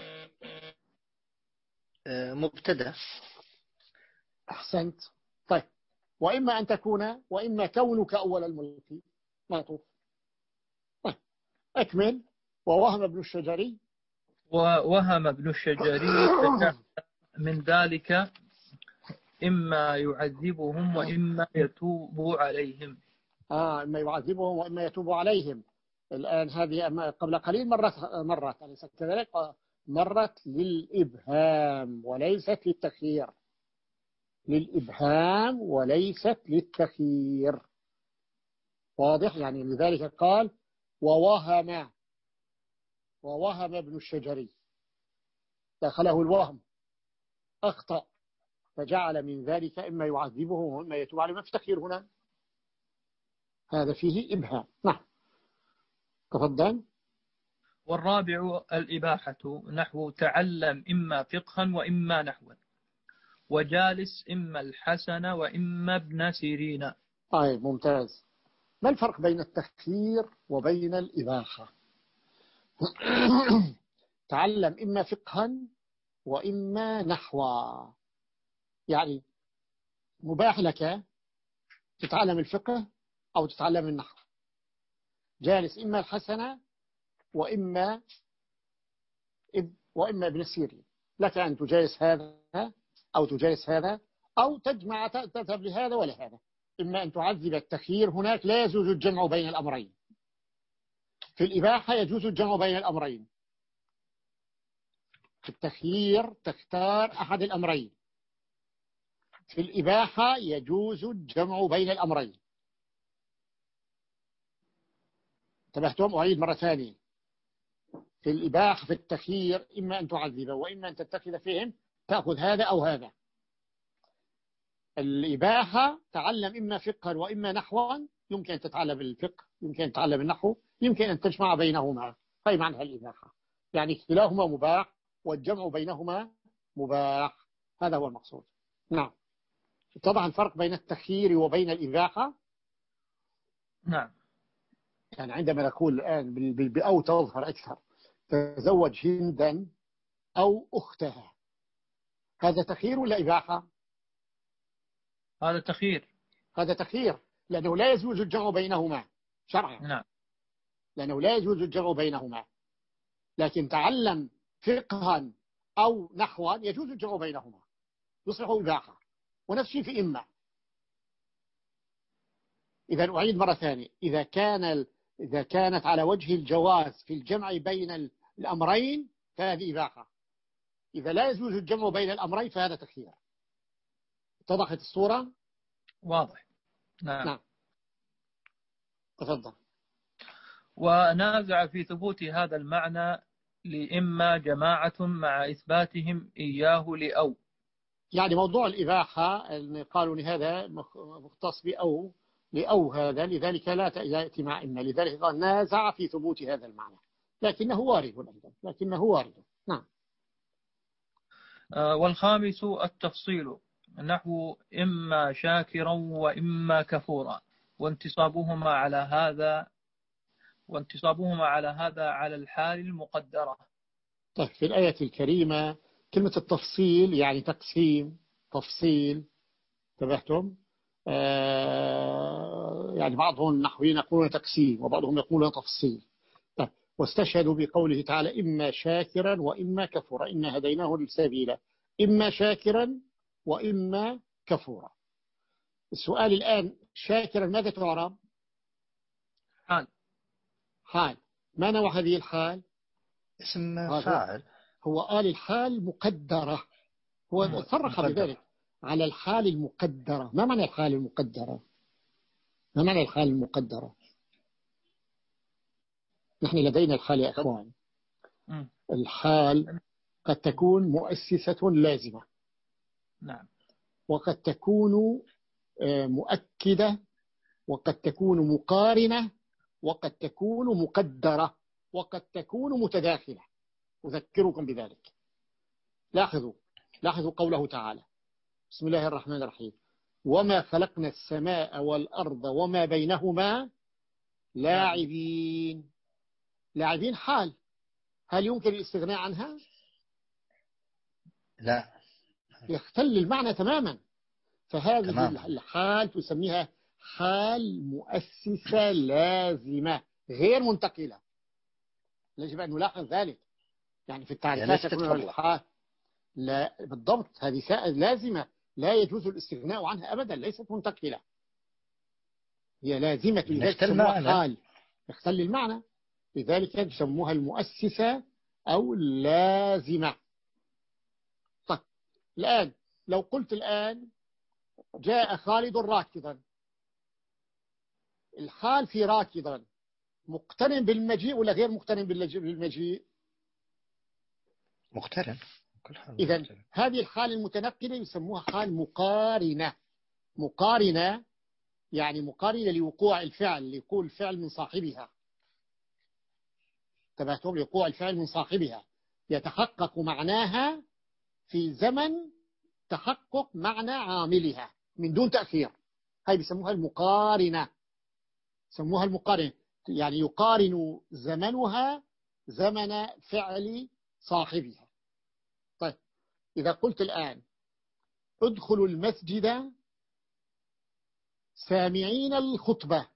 مبتدأ. أحسنت. طيب وإما أن تكون وإما كونك أول الملقي معطوف. طيب أكمل. ووهم ابن الشجري ووهم ابن الشجري من ذلك إما يعذبهم وإما يتوب عليهم. آه إما يعذبهم وإما يتوب عليهم. الآن هذه قبل قليل مرت مرت أليست كذلك؟ مرت للإبهام وليست للتخيير. للإبهام وليست للتخيير. واضح؟ يعني لذلك قال ووهم ووهم ابن الشجري، دخله الوهم، أخطأ، فجعل من ذلك إما يعذبه وإما يتوب عليه. ما في تخيير هنا، هذا فيه إبهام. نعم تفضل. والرابع الإباحة نحو تعلم إما فقها وإما نحوا، وجالس إما الحسن وإما ابن سيرين. طيب ممتاز. ما الفرق بين التخيير وبين الإباحة؟ تعلم إما فقها وإما نحوا. يعني مباح لك تتعلم الفقه أو تتعلم النحو، جالس إما الحسنة وإما وإما ابن السيرين، لك أن تجالس هذا أو تجالس هذا أو تجمع تذهب لهذا ولا هذا. إما أن تعذب التخيير، هناك لا يجوز الجمع بين الأمرين. في الإباحة يجوز الجمع بين الأمرين، في التخيير تختار أحد الأمرين، في الإباحة يجوز الجمع بين الأمرين. انتبهتم؟ أعيد مرة ثانية. في الإباحة في التخيير إما أن تعذب وإما أن تتخذ فيهم، تأخذ هذا أو هذا. الإباحة تعلم إما فقها وإما نحوا، يمكن أن تتعلم الفقه، يمكن أن تتعلم النحو، يمكن أن تجمع بينهما. هي معنى الإباحة، يعني كلاهما مباح والجمع بينهما مباح، هذا هو المقصود. نعم. طبعا الفرق بين التخيير وبين الإباحة، نعم، يعني عندما نقول الآن بأو تظهر أكثر، تزوج هندا أو أختها، هذا تخيير ولا إباحة؟ هذا تخيير. هذا تخيير، لأنه لا يجوز الجمع بينهما شرعا. نعم، لأنه لا يجوز الجمع بينهما. لكن تعلم فقها أو نحوا يجوز الجمع بينهما، يصبح إباحة. ونفس الشيء في إما. إذا أعيد مرة ثانية، إذا كان إذا كانت على وجه الجواز في الجمع بين الأمرين فهذه إباحة. إذا لا يجوز الجمع بين الأمرين فهذا تخيير. اتضحت الصورة؟ واضح. نعم. نعم. تفضل. ونازع في ثبوت هذا المعنى لإما جماعة مع إثباتهم إياه لأو. يعني موضوع الإباحة قالوا لهذا مختص بأو لأو هذا، لذلك لا يأتي مع إما، لذلك قال نازع في ثبوت هذا المعنى، لكنه وارد أيضا، لكنه وارد. نعم. والخامس التفصيل، نحو إما شاكرا وإما كفورا، وانتصابهما على هذا وانتصابهما على هذا على الحال المقدرة. طيب في الآية الكريمة كلمة التفصيل يعني تقسيم، تفصيل. تبهتم؟ آه يعني بعضهم النحويين يقولون تقسيم وبعضهم يقولون تفصيل. طيب واستشهدوا بقوله تعالى إما شاكرا وإما كفورا، إنا هديناه السبيل إما شاكرا وإما كفورا. السؤال الآن، شاكرا ماذا تعرب؟ حال. حال. ما نوع هذه الحال؟ اسم فاعل. هو قال الحال مقدرة، هو صرح بذلك على الحال المقدرة. ما معنى الحال المقدرة؟ ما معنى الحال المقدرة؟ نحن لدينا الحال يا أخوان. الحال قد تكون مؤسسة لازمة، نعم، وقد تكون مؤكدة، وقد تكون مقارنة، وقد تكون مقدرة، وقد تكون متداخلة. أذكركم بذلك. لاحظوا لاحظوا قوله تعالى بسم الله الرحمن الرحيم وما خلقنا السماء والأرض وما بينهما لاعبين. لاعبين حال، هل يمكن الاستغناء عنها؟ لا، يختل المعنى تماما. فهذه تمام. الحال تسميها حال مؤسسة لازمة غير منتقلة. يجب أن نلاحظ ذلك. يعني في التعريفات يكون الحال لا بالضبط، هذه لازمة لا يجوز الاستغناء عنها أبدا، ليست منتقلة، هي لازمة. لذلك يسموها حال، يختل المعنى، لذلك يسموها المؤسسة أو اللازمة. طيب الآن لو قلت الآن جاء خالد راكضا، الحال في راكضا مقترن بالمجيء ولا غير مقترن بالمجيء؟ مقترن. إذن هذه الحال المتنقلة يسموها حال مقارنة. مقارنة يعني مقارنة لوقوع الفعل، ليقول الفعل من صاحبها. تبعتم؟ لوقوع الفعل من صاحبها يتحقق معناها في زمن تحقق معنى عاملها من دون تأخير. هاي بيسموها المقارنة، سموها المقارنة، يعني يقارن زمنها زمن فعل صاحبها. طيب إذا قلت الآن ادخلوا المسجد سامعين الخطبة،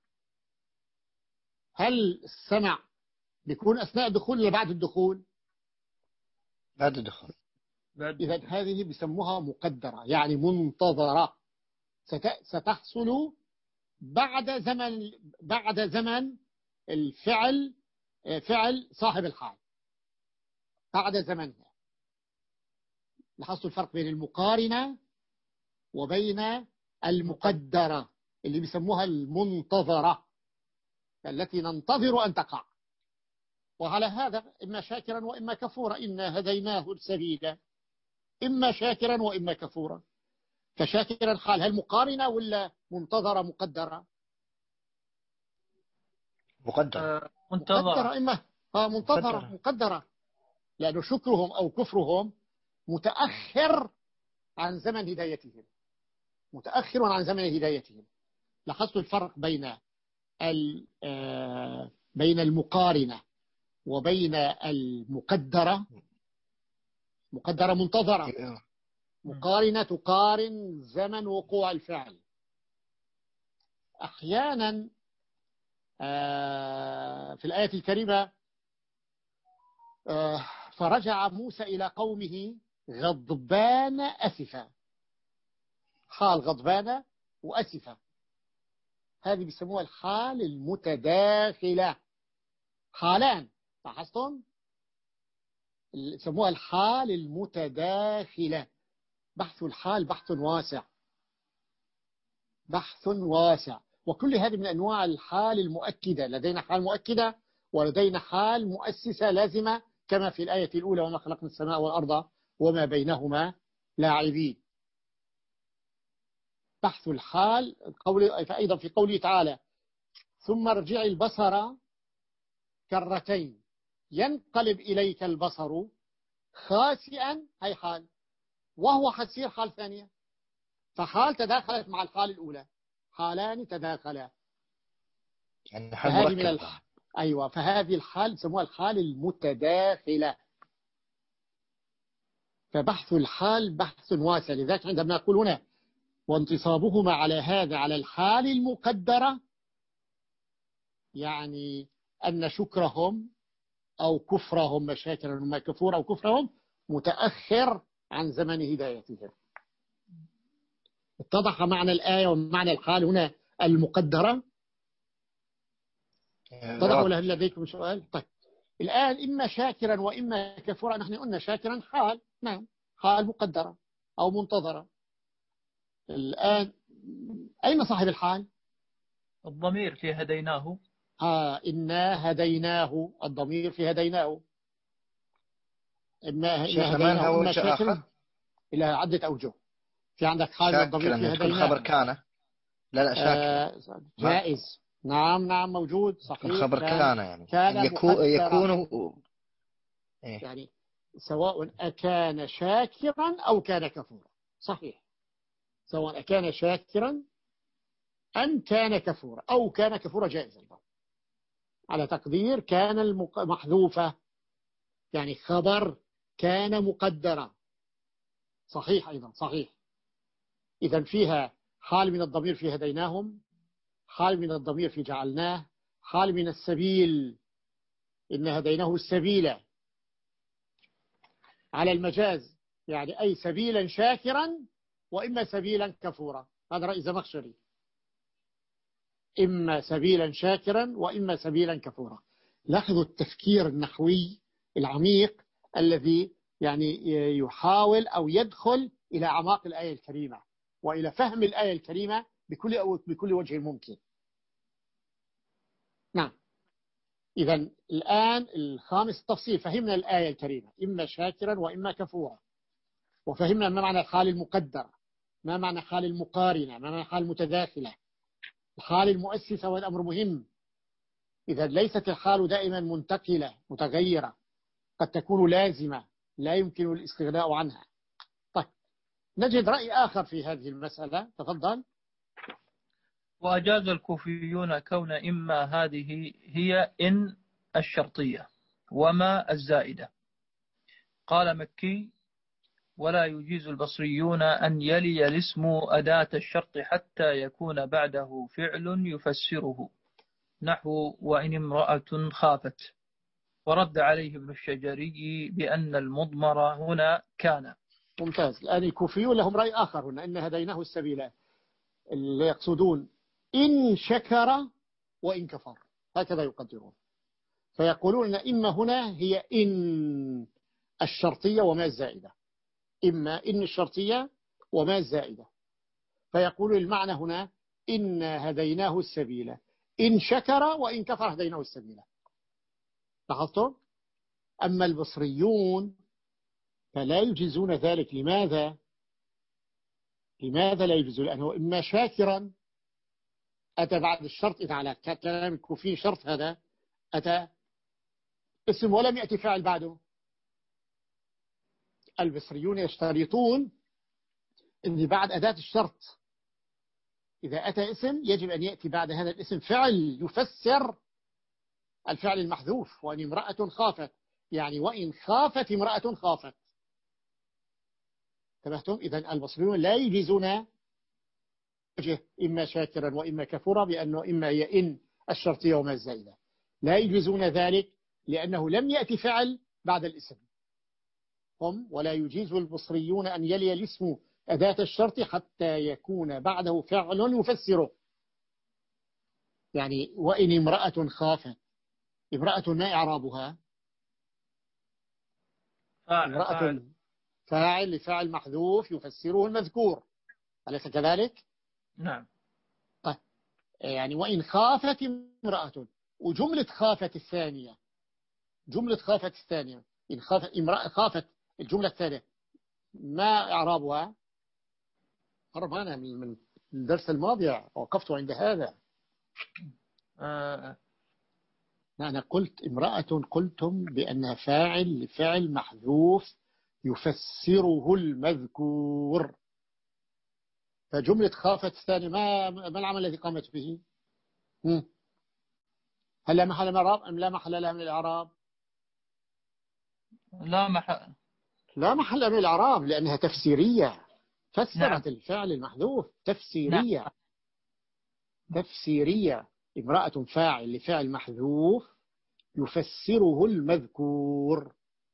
هل السمع بيكون أثناء الدخول ولا بعد الدخول؟ بعد الدخول. إذا هذه بيسموها مقدرة، يعني منتظرة، ستحصل بعد زمن بعد زمن الفعل، فعل صاحب الحال بعد زمنها. لاحظتوا الفرق بين المقارنة وبين المقدرة اللي بيسموها المنتظرة التي ننتظر أن تقع. وعلى هذا إما شاكرا وإما كفورا، إنا هديناه السبيل إما شاكرا وإما كفورا. فشاكرا حال هل مقارنة ولا منتظرة مقدرة؟ مقدرة. مقدرة إما آه منتظرة مقدرة. مقدرة لأنه شكرهم أو كفرهم متأخر عن زمن هدايتهم، متأخر عن زمن هدايتهم. لاحظت الفرق بين بين المقارنة وبين المقدرة. مقدرة منتظرة، مقارنة تقارن زمن وقوع الفعل. أحيانا في الآية الكريمة فرجع موسى إلى قومه غضبان أسفا، حال غضبان وأسفا، هذه بيسموها الحال المتداخلة، حالان لاحظتم يسموها الحال المتداخلة. بحث الحال بحث واسع، بحث واسع، وكل هذه من أنواع الحال المؤكدة. لدينا حال مؤكدة ولدينا حال مؤسسة لازمة كما في الآية الأولى وما خلقنا السماء والأرض وما بينهما لاعبين. بحث الحال قول فأيضا في قوله تعالى ثم ارجع البصر كرتين ينقلب إليك البصر خاسئا، هي حال وهو حتصير حال ثانية، فحال تداخلت مع الحال الأولى، حالان تداخلا. يعني حال فهذه من مركب. الح... أيوة فهذه الحال يسموها الحال المتداخلة. فبحث الحال بحث واسع. لذلك عندما نقول هنا وانتصابهما على هذا على الحال المقدرة، يعني أن شكرهم أو كفرهم مشاكرا وما كفور أو كفرهم متأخر عن زمن هدايتهم. اتضح معنى الآية ومعنى الحال هنا المقدرة؟ اتضح ولا هل لديكم سؤال؟ طيب الآن إما شاكرا وإما كفورا، نحن قلنا شاكرا حال، نعم حال مقدرة أو منتظرة. الآن أين صاحب الحال؟ الضمير في هديناه. ها إنا هديناه، الضمير في هديناه. إما إنا هديناه إما شاكرا إلى عدة أوجه. في عندك حال الضمير في هديناه خبر كان لا لا شاكر آه جائز. نعم نعم موجود صحيح. خبر كان, كان يعني كان يكون, يكون إيه؟ يعني سواء أكان شاكرا أو كان كفورا، صحيح، سواء أكان شاكرا أم كان كفورا أو كان كفورا جائز أيضا، على تقدير كان المحذوفة، يعني خبر كان مقدرا، صحيح أيضا صحيح. إذن فيها حال من الضمير في هديناهم، حال من الضمير في جعلناه، حال من السبيل إن هديناه السبيل على المجاز، يعني أي سبيلا شاكرا وإما سبيلا كفورا. هذا رأي زمخشري، إما سبيلا شاكرا وإما سبيلا كفورا. لاحظوا التفكير النحوي العميق الذي يعني يحاول أو يدخل إلى أعماق الآية الكريمة وإلى فهم الآية الكريمة بكل أو بكل وجه ممكن. نعم. إذن الآن الخامس التفصيل، فهمنا الآية الكريمة إما شاكرا وإما كفورا، وفهمنا ما معنى الحال المقدرة، ما معنى حال المقارنة، ما معنى حال المتداخلة، الحال المؤسسة، والأمر مهم. إذا ليست الحال دائما منتقلة متغيرة، قد تكون لازمة لا يمكن الاستغناء عنها. طيب نجد رأي آخر في هذه المسألة، تفضل. وأجاز الكوفيون كون إما هذه هي إن الشرطية وما الزائدة. قال مكي ولا يجيز البصريون أن يلي الاسم أداة الشرط حتى يكون بعده فعل يفسره، نحو وإن امرأة خافت. ورد عليه ابن الشجري بأن المضمر هنا كان. ممتاز. الآن الكوفيون لهم رأي آخر هنا، إن هديناه السبيل، اللي يقصدون إن شكر وإن كفر، هكذا يقدرون. فيقولون إن إما هنا هي إن الشرطية وما الزائدة، إما إن الشرطية وما الزائدة. فيقول المعنى هنا إن هديناه السبيل إن شكر وإن كفر هديناه السبيل. لاحظتم؟ أما البصريون فلا يجيزون ذلك. لماذا؟ لماذا لا يجيزون؟ لأنه إما شاكرا أتى بعد الشرط، إذا على كلام الكوفي شرط هذا أتى اسم ولم يأتي فاعل بعده. البصريون يشترطون أن بعد أداة الشرط إذا أتى اسم يجب أن يأتي بعد هذا الاسم فعل يفسر الفعل المحذوف. وإن امرأة خافت، يعني وإن خافت امرأة خافت. انتبهتم؟ إذن البصريون لا يجيزون إما شاكرا وإما كفورا، بأنه إما هي إن الشرطية وما الزائدة. لا يجيزون ذلك لأنه لم يأتي فعل بعد الاسم هم. ولا يجيز البصريون أن يلي الاسم أداة الشرط حتى يكون بعده فعل يفسره. يعني وإن امرأة خافت، امرأة ما إعرابها؟ امرأة فاعل لفاعل محذوف يفسره المذكور، أليس كذلك؟ نعم. طيب يعني وإن خافت امرأة، وجملة خافت الثانية، جملة خافت الثانية إن خافت امرأة، خافت الجملة الثانية ما إعرابها؟ هربانا من الدرس الماضي وقفت عند هذا. آه. أنا قلت امرأة، قلتم بأنها فاعل لفعل محذوف يفسره المذكور. فجملة خافت الثانية ما ما العمل الذي قامت به؟ هل لا محل من الإعراب أم لا محل لها من الإعراب؟ لا محل لا محل من الإعراب، لأنها تفسيرية، فسرت نعم. الفعل المحذوف تفسيرية. نعم. تفسيرية. امرأة فاعل لفعل محذوف يفسره المذكور.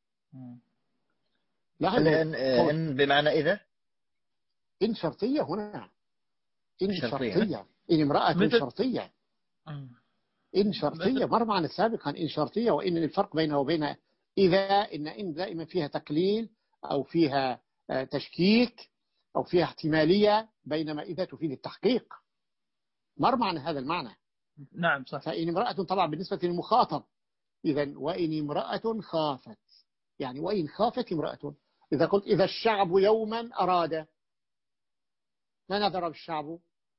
إن, إن بمعنى إذا إن شرطية هنا، إن شرطية, شرطية. إن امرأة مثل... شرطية إن شرطية مر معنا سابقا. إن شرطية، وإن الفرق بينها وبين إذا إن إن دائما فيها تقليل أو فيها تشكيك أو فيها احتمالية، بينما إذا تفيد التحقيق. مر معنا هذا المعنى. نعم صح. فإن امرأة طبعا بالنسبة للمخاطب، إذا وإن امرأة خافت، يعني وإن خافت امرأة. إذا قلت إذا الشعب يوما أراد، ما نظر بالشعب؟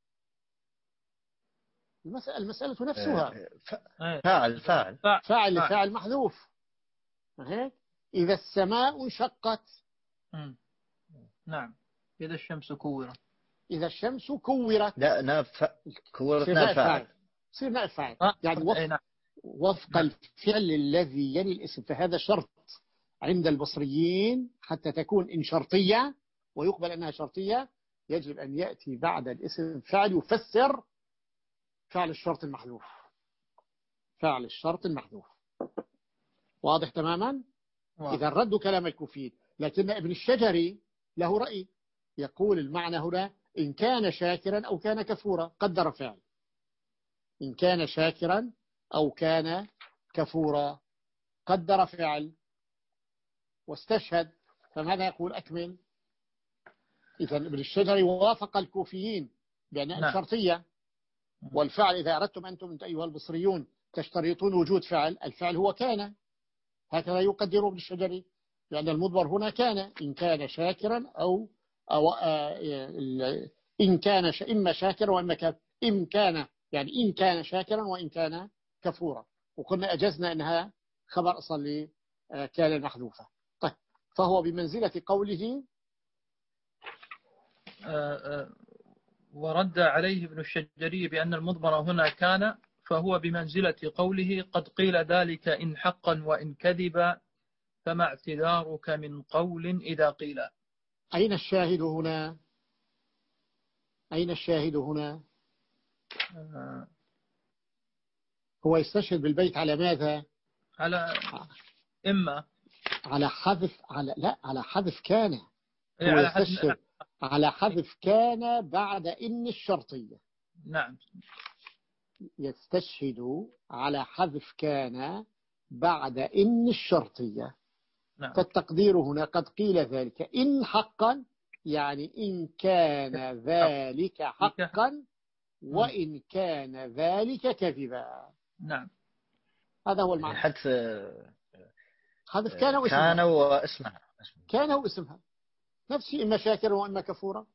المسألة, المسألة نفسها فاعل فاعل فاعل فاعل محذوف. إذا السماء انشقت، نعم. إذا الشمس كورت، إذا الشمس كورت، لا ناف كورت ناف فاعل، صير نائب فاعل. يعني وفق, وفق الفعل الذي يلي الاسم. فهذا شرط عند البصريين حتى تكون إن شرطية ويقبل أنها شرطية، يجب أن يأتي بعد الاسم فعل يفسر فعل الشرط المحذوف. فعل الشرط المحذوف واضح تماما. إذا ردوا كلام الكوفيين. لكن ابن الشجري له رأي، يقول المعنى هنا إن كان شاكرا أو كان كفورا قدر فعل. إن كان شاكرا أو كان كفورا قدر فعل واستشهد. فماذا يقول؟ أكمل. إذا ابن الشجري وافق الكوفيين بأنها شرطية، والفعل إذا أردتم أنتم أيها البصريون تشترطون وجود فعل، الفعل هو كان. هكذا يقدر ابن الشجري، لأن المضمر هنا كان. إن كان شاكرا أو, أو إن كان ش... إما شاكرا وإما كان إن كان يعني إن كان شاكرا وإن كان كفورا. وقلنا أجزنا أنها خبر أصل لكان المحذوفة. طيب فهو بمنزلة قوله ورد عليه ابن الشجري بأن المضمر هنا كان، فهو بمنزلة قوله قد قيل ذلك إن حقا وإن كذبا، فما اعتذارك من قول إذا قيل. أين الشاهد هنا؟ أين الشاهد هنا؟ هو يستشهد بالبيت على ماذا؟ على إما على حذف على لا على حذف كان. إيه هو على حد... يستشهد على حذف كان بعد إن الشرطية. نعم يستشهد على حذف كان بعد إن الشرطية. نعم. فالتقدير هنا قد قيل ذلك إن حقا، يعني إن كان ذلك حقا وإن كان ذلك كذبا. نعم هذا هو المعنى. حذف حذف كان واسمها. كان واسمها كان واسمها نفس الشيء، إما شاكرا وإما كفورا.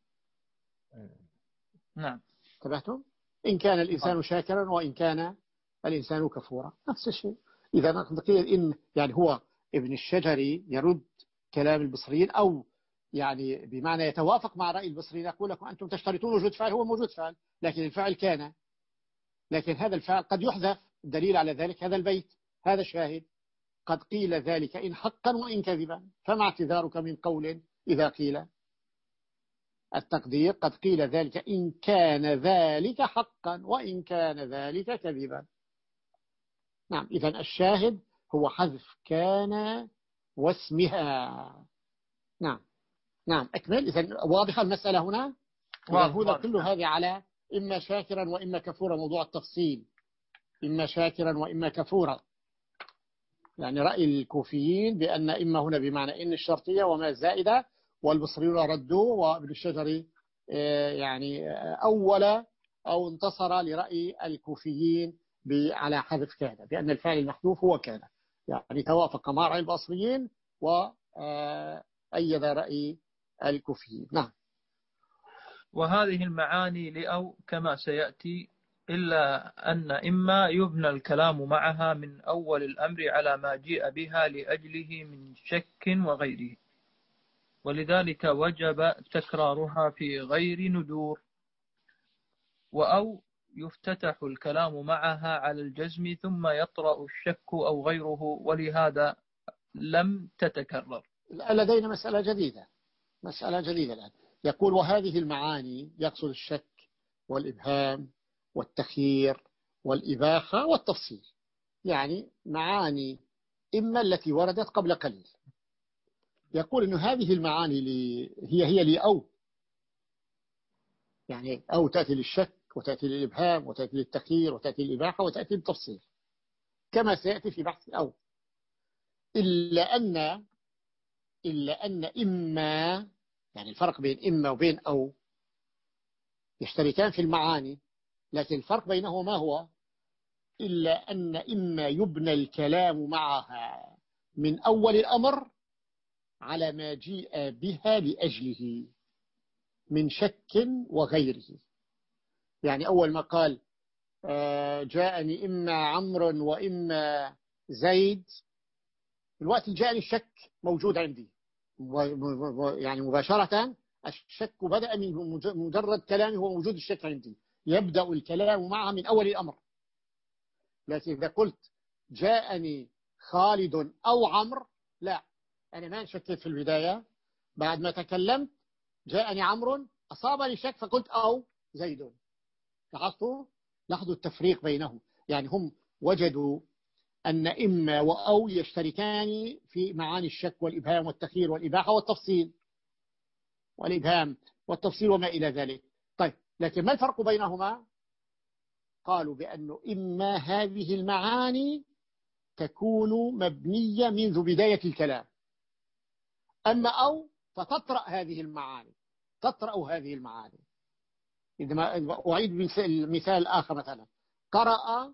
نعم انتبهتم؟ إن كان الإنسان شاكرا وإن كان الإنسان كفورا نفس الشيء. إذا نقول إن يعني هو ابن الشجري يرد كلام البصريين، أو يعني بمعنى يتوافق مع رأي البصريين، يقول لكم أنتم تشترطون وجود فعل، هو موجود فعل لكن الفعل كان، لكن هذا الفعل قد يحذف. الدليل على ذلك هذا البيت، هذا الشاهد قد قيل ذلك إن حقا وإن كذبا، فما اعتذارك من قول إذا قيل التقدير قد قيل ذلك إن كان ذلك حقا وإن كان ذلك كذبا. نعم. إذن الشاهد هو حذف كان واسمها. نعم نعم أكمل. إذن واضحة المسألة هنا. هنا كل هذه على إما شاكرا وإما كفورا، موضوع التفصيل إما شاكرا وإما كفورا. يعني رأي الكوفيين بأن إما هنا بمعنى إن الشرطية وما الزائدة، والبصريون ردوا، وابن الشجري يعني أول أو انتصر لرأي الكوفيين على حذف كان، بأن الفعل المحذوف هو كان، يعني توافق مع رأي البصريين وأيد رأي الكوفيين. نعم. وهذه المعاني لأو كما سيأتي، إلا أن إما يبنى الكلام معها من أول الأمر على ما جيء بها لأجله من شك وغيره، ولذلك وجب تكرارها في غير ندور. وأو يفتتح الكلام معها على الجزم ثم يطرأ الشك أو غيره، ولهذا لم تتكرر. لدينا مسألة جديدة، مسألة جديدة الآن. يقول وهذه المعاني يقصد الشك والإبهام والتخيير والإباحة والتفصيل، يعني معاني إما التي وردت قبل قليل. يقول إنه هذه المعاني هي هي لأو، يعني أو تأتي للشك وتأتي للإبهام وتأتي للتخيير وتأتي للإباحة وتأتي للتفصيل كما سيأتي في بحث أو. إلا أن إلا أن إما، يعني الفرق بين إما وبين أو يشتركان في المعاني، لكن الفرق بينهما هو إلا أن إما يبنى الكلام معها من أول الأمر على ما جيء بها لأجله من شك وغيره. يعني أول ما قال جاءني إما عمرو وإما زيد، الوقت جاءني الشك موجود عندي، يعني مباشرة الشك بدأ من مجرد كلامي، هو موجود الشك عندي، يبدأ الكلام معها من أول الأمر. لكن إذا قلت جاءني خالد أو عمرو، لا، أنا ما شكيت في البداية، بعد ما تكلمت جاءني عمرو أصابني شك فقلت أو زيد. لاحظتوا لاحظوا التفريق بينهم، يعني هم وجدوا أن إما وأو يشتركان في معاني الشك والإبهام والتخيير والإباحة والتفصيل والإبهام والتفصيل وما إلى ذلك. طيب، لكن ما الفرق بينهما؟ قالوا بأنه إما هذه المعاني تكون مبنية منذ بداية الكلام، أما أو فتطرأ هذه المعاني، تطرأ هذه المعاني. عندما أعيد المثال الآخر، مثلا قرأ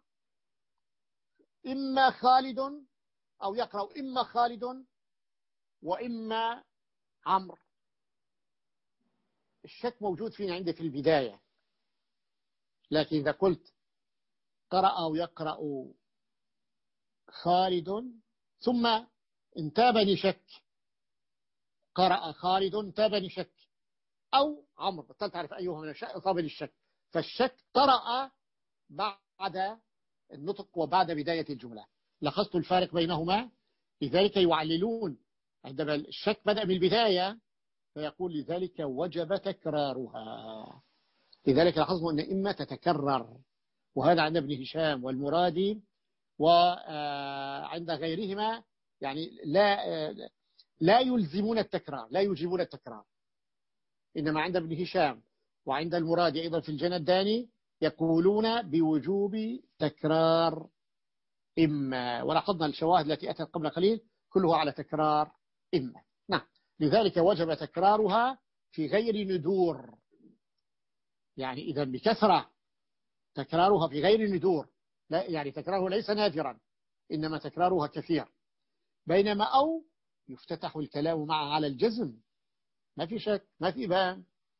إما خالد، أو يقرأ إما خالد وإما عمرو، الشك موجود فينا عندي في البداية. لكن إذا قلت قرأ أو يقرأ خالد ثم انتابني شك، قرأ خالد انتابني شك، أو عمرو، بطلت تعرف أيهما من الشك أصابني الشك، فالشك طرأ بعد النطق وبعد بداية الجملة. لاحظت الفارق بينهما؟ لذلك يعللون عندما الشك بدأ من البداية فيقول لذلك وجب تكرارها. لذلك لاحظوا أن إما تتكرر، وهذا عند ابن هشام والمرادي وعند غيرهما، يعني لا لا يلزمون التكرار، لا يجيبون التكرار. إنما عند ابن هشام وعند المرادي أيضا في الجنداني يقولون بوجوب تكرار إما، ولاحظنا الشواهد التي أتت قبل قليل كلها على تكرار إما. نعم، لذلك وجب تكرارها في غير ندور، يعني إذا بكثرة تكرارها في غير ندور، لا يعني تكراره ليس نادرا، إنما تكرارها كثير. بينما أو يفتتح الكلام معه على الجزم، ما في شك، ما في إبهام،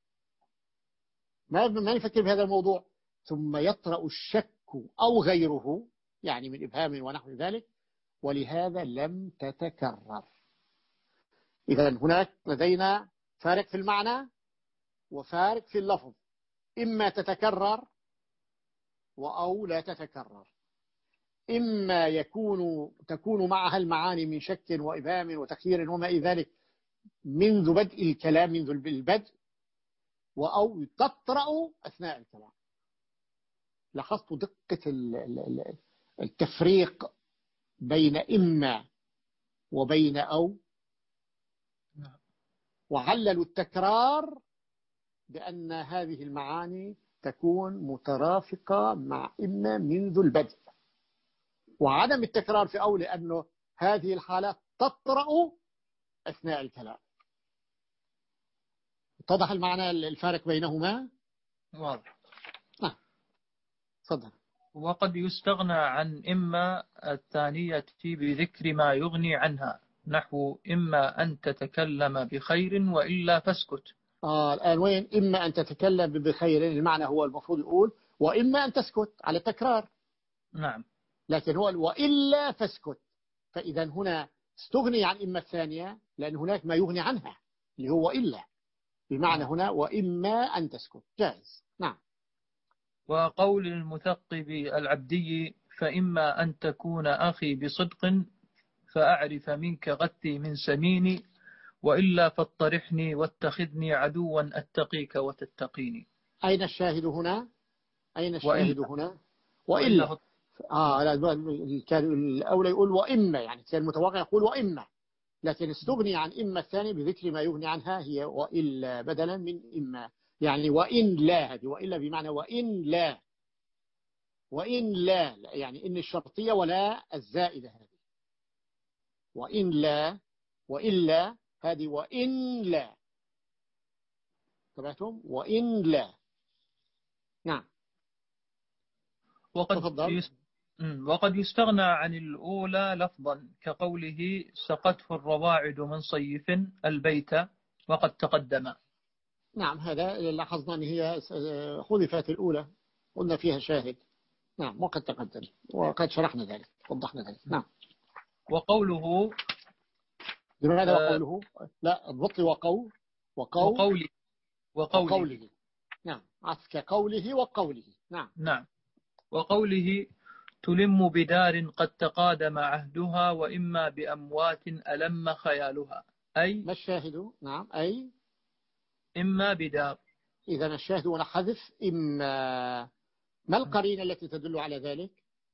ما ما نفكر بهذا الموضوع، ثم يطرأ الشك أو غيره، يعني من إبهام ونحو ذلك، ولهذا لم تتكرر. إذا هناك لدينا فارق في المعنى وفارق في اللفظ، إما تتكرر وأو لا تتكرر، إما يكون تكون معها المعاني من شك وإبهام وتخيير وما إلى ذلك منذ بدء الكلام، منذ البدء، وأو تطرأ أثناء الكلام. لاحظت دقة التفريق بين إما وبين أو، وعللوا التكرار بأن هذه المعاني تكون مترافقة مع إما منذ البدء، وعدم التكرار في أو لأنه هذه الحالات تطرأ أثناء الكلام. اتضح المعنى الفارق بينهما؟ واضح. آه. صدق. وقد يستغنى عن إما الثانية بذكر ما يغني عنها، نحو إما أن تتكلم بخير وإلا فاسكت. آه الآن وين إما أن تتكلم بخير؟ المعنى هو المفروض يقول وإما أن تسكت على التكرار. نعم. لكن هو وإلا فاسكت، فإذا هنا استغني عن إما الثانية لأن هناك ما يغني عنها اللي هو إلا، بمعنى هنا وإما أن تسكت جائز. نعم. وقول المثقب العبدي فإما أن تكون أخي بصدق فأعرف منك غثي من سميني وإلا فاطرحني واتخذني عدوا أتقيك وتتقيني. أين الشاهد هنا؟ أين الشاهد وإلا. هنا؟ وإلا, وإلا. آه كان الأولى يقول وإما، يعني كان المتوقع يقول وإما، لكن استغني عن إما الثاني بذكر ما يغني عنها هي وإلا بدلا من إما، يعني وإن لا، هذه وإلا بمعنى وإن لا، وإن لا يعني إن الشرطية ولا الزائدة هذه، وإن لا وإلا هذه وإن لا، تبعتم وإن لا. نعم. وقد يست... وقد يستغنى عن الأولى لفظا كقوله سقته الرواعد من صيف البيت وقد تقدم. نعم، هذا لاحظنا أن هي حذفت الأولى، قلنا فيها شاهد. نعم، وقد تقدم، وقد شرحنا ذلك، وضحنا ذلك. نعم. وقوله لماذا آه وقوله؟ لا البطل وقول وقول وقوله وقوله, وقوله. نعم، عطف كقوله وقوله. نعم. نعم. وقوله تلم بدار قد تقادم عهدها وإما بأموات ألم خيالها، أي ما الشاهد؟ نعم، أي إما بدار. إذا الشاهد هنا حذف إما. ما القرينة التي تدل على ذلك؟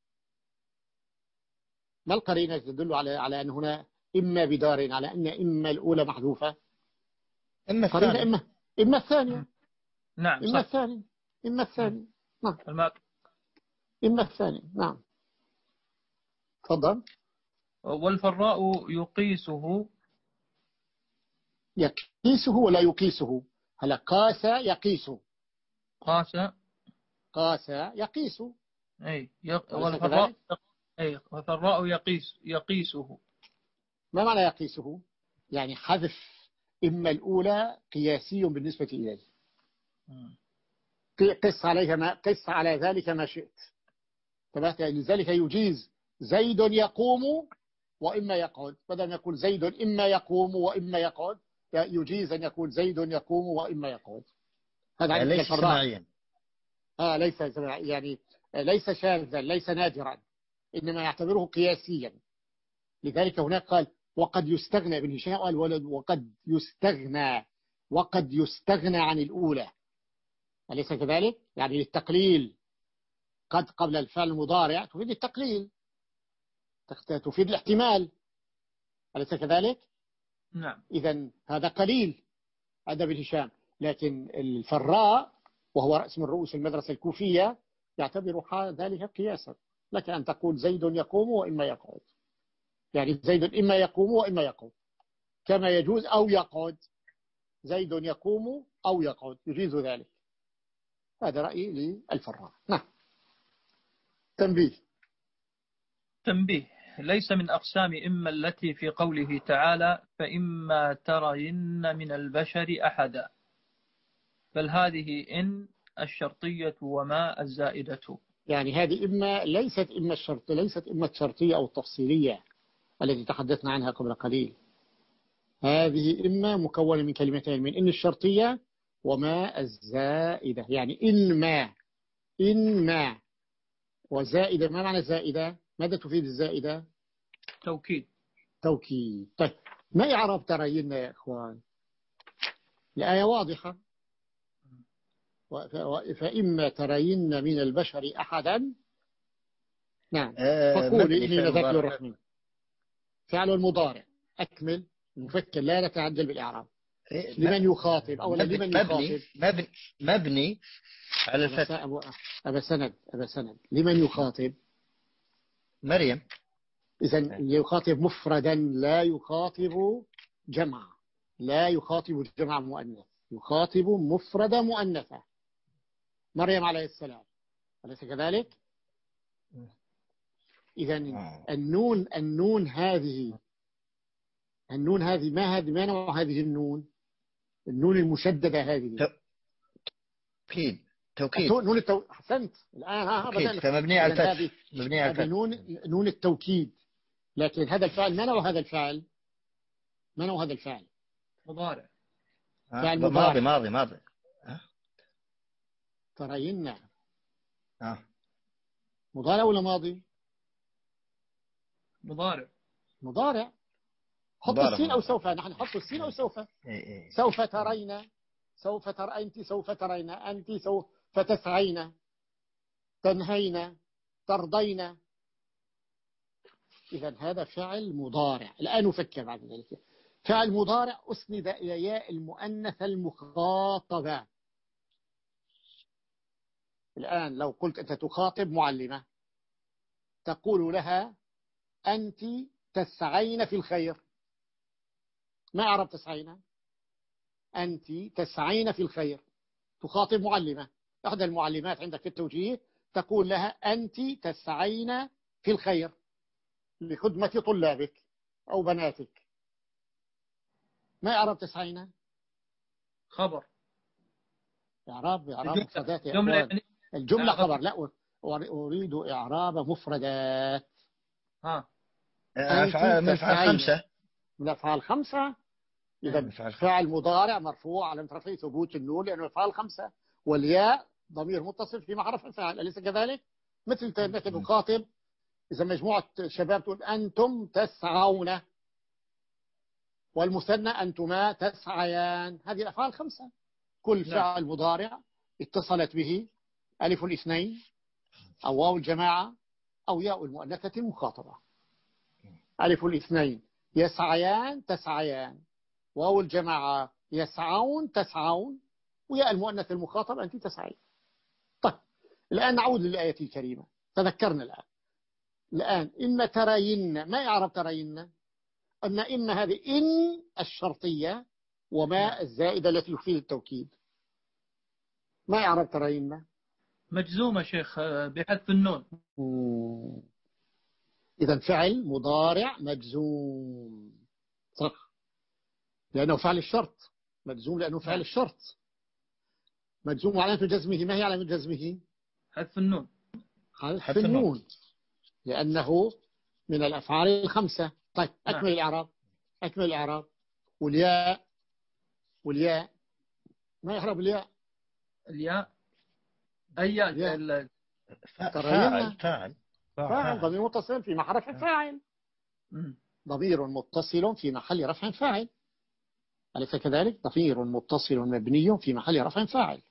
ما القرينة التي تدل على على أن هنا إما بدار، على أن إما الأولى محذوفة؟ إما الثانية. إما إما الثانية. نعم. إما الثاني إما الثاني. نعم. إما الثاني. نعم. تفضل. والفراء يقيسه. يقيسه ولا يقيسه؟ هلا قاس يقيسه. قاس. قاس يقيس. أي يق... والفراء أي والفراء يقيس يقيسه. ما معنى يقيسه؟ يعني حذف إما الأولى قياسي بالنسبة إليه. قس عليها ما قس على ذلك ما شئت. لذلك يجيز زيد يقوم وإما يقعد، بدل ما يقول زيد إما يقوم وإما يقعد يجيز أن يقول زيد يقوم وإما يقعد. هذا ليس سماعيا. آه ليس يعني ليس شاذا، ليس نادرا، إنما يعتبره قياسيا. لذلك هناك قال وقد يستغنى، ابن هشام قال وقد يستغنى وقد يستغنى عن الأولى، أليس كذلك؟ يعني للتقليل، قد قبل الفعل المضارع تفيد التقليل، تفيد الاحتمال، أليس كذلك؟ نعم. إذن هذا قليل أدب الهشام، لكن الفراء وهو رأس من رؤوس المدرسة الكوفية يعتبر ذلك قياسا. لك أن تقول زيد يقوم وإما يقعد، يعني زيد إما يقوم وإما يقعد، كما يجوز أو يقعد، زيد يقوم أو يقعد يجيز ذلك. هذا رأيي للفراء. نعم. تنبيه تنبيه ليس من أقسام إما التي في قوله تعالى فإما ترين من البشر أحدا، بل هذه إن الشرطية وما الزائدة. يعني هذه إما ليست إما الشرط ليست إما الشرطية أو التفصيلية التي تحدثنا عنها قبل قليل. هذه إما مكونة من كلمتين، من إن الشرطية وما الزائدة. يعني إن ما إن ما وزائدة. ما معنى زائدة؟ ماذا تفيد الزائدة؟ توكيد. توكيد. طيب ما إعراب ترين يا إخوان؟ الآية واضحة، فإما ترين من البشر أحدا، نعم، فقولي إني نذرت للرحمن. فعل المضارع. أكمل المفكر، لا نتعجل بالإعراب. لمن يخاطب أولا؟ لمن يخاطب؟ مبني مبني على الفتح. أبا سند أبا سند لمن يخاطب؟ مريم. إذن يخاطب مفردا، لا يخاطب جمع، لا يخاطب جمع مؤنث، يخاطب مفردا مؤنثا. مريم عليه السلام، أليس كذلك؟ إذن النون النون هذه النون هذه ما هذه ما نوع هذه النون؟ النون المشددة هذه توكيد. توكيد. نون التو... أحسنت الآن. ها أبدا. فمبني على الفتح. مبني على الفتح. نون نون التوكيد. لكن هذا الفعل ما نوع هذا الفعل؟ ما نوع هذا الفعل؟ مضارع. فعل ماضي ماضي ماضي. ترين. آه. مضارع ولا ماضي؟ مضارع. مضارع. حط السين أو سوف. نحن نحط السين أو سوف. إيه إيه. سوف ترين، سوف تر أنت، سوف ترين أنت، سوف تسعين، تنهين، ترضين. إذا هذا فعل مضارع. الآن نفكر بعد ذلك. فعل مضارع أسند إلى ياء المؤنث المخاطبة. الآن لو قلت أنت تخاطب معلمة، تقول لها أنت تسعين في الخير. ما أعرب تسعين؟ أنت تسعين في الخير. تخاطب معلمة، إحدى المعلمات عندك في التوجيه، تقول لها أنت تسعين في الخير لخدمة طلابك أو بناتك. ما أعرب تسعين؟ خبر. إعراب إعراب مفردات يا جملة أخوان. الجملة خبر. لا، أريد إعراب مفردات. ها. أفعال من أفعال خمسة. من أفعال خمسة. إذا فاعل مضارع مرفوع على رفعه ثبوت النون لأنه أفعال خمسة، والياء ضمير متصل في محل رفع فاعل، أليس كذلك؟ مثل أنك تخاطب إذا مجموعة شباب تقول أنتم تسعون، والمثنى أنتما تسعيان. هذه الأفعال خمسة. كل فعل مضارع اتصلت به ألف الاثنين أو واو الجماعة أو ياء المؤنثة المخاطبة. ألف الاثنين يسعيان تسعيان، واو الجماعة يسعون تسعون، وياء المؤنث المخاطب أنت تسعين. طيب الآن نعود للآية الكريمة. تذكرنا الآن الآن إما ترين. ما يعرف ترين؟ أن إما هذه إن الشرطية وما الزائدة التي تفيد التوكيد. ما يعرف ترين؟ مجزومة شيخ بحذف النون. إذا فعل مضارع مجزوم، صح، لأنه فعل الشرط. مجزوم لأنه فعل الشرط. مجزوم علامة جزمه. ما هي علامة جزمه؟ حذف النون. حذف النون لأنه من الأفعال الخمسة. طيب أكمل الإعراب. أكمل الإعراب. والياء والياء ما يحرب الياء؟ الياء أي فاعل فاعل فاعل فاعل ضمير متصل في محل رفع فاعل. ضمير متصل في محل رفع فاعل. أليس كذلك؟ ضمير متصل مبني في محل رفع فاعل.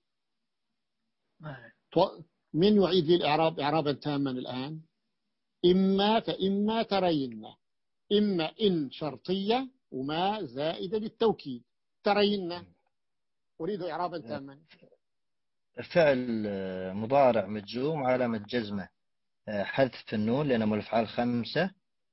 من يعيد لي الإعراب إعرابا تاما الآن؟ إما فإما ترين، إما إن شرطية وما زائدة للتوكيد. ترين أريد إعرابا تاما. فعل مضارع مجزوم علامة جزمه حذف النون لأنه من الأفعال خمسة،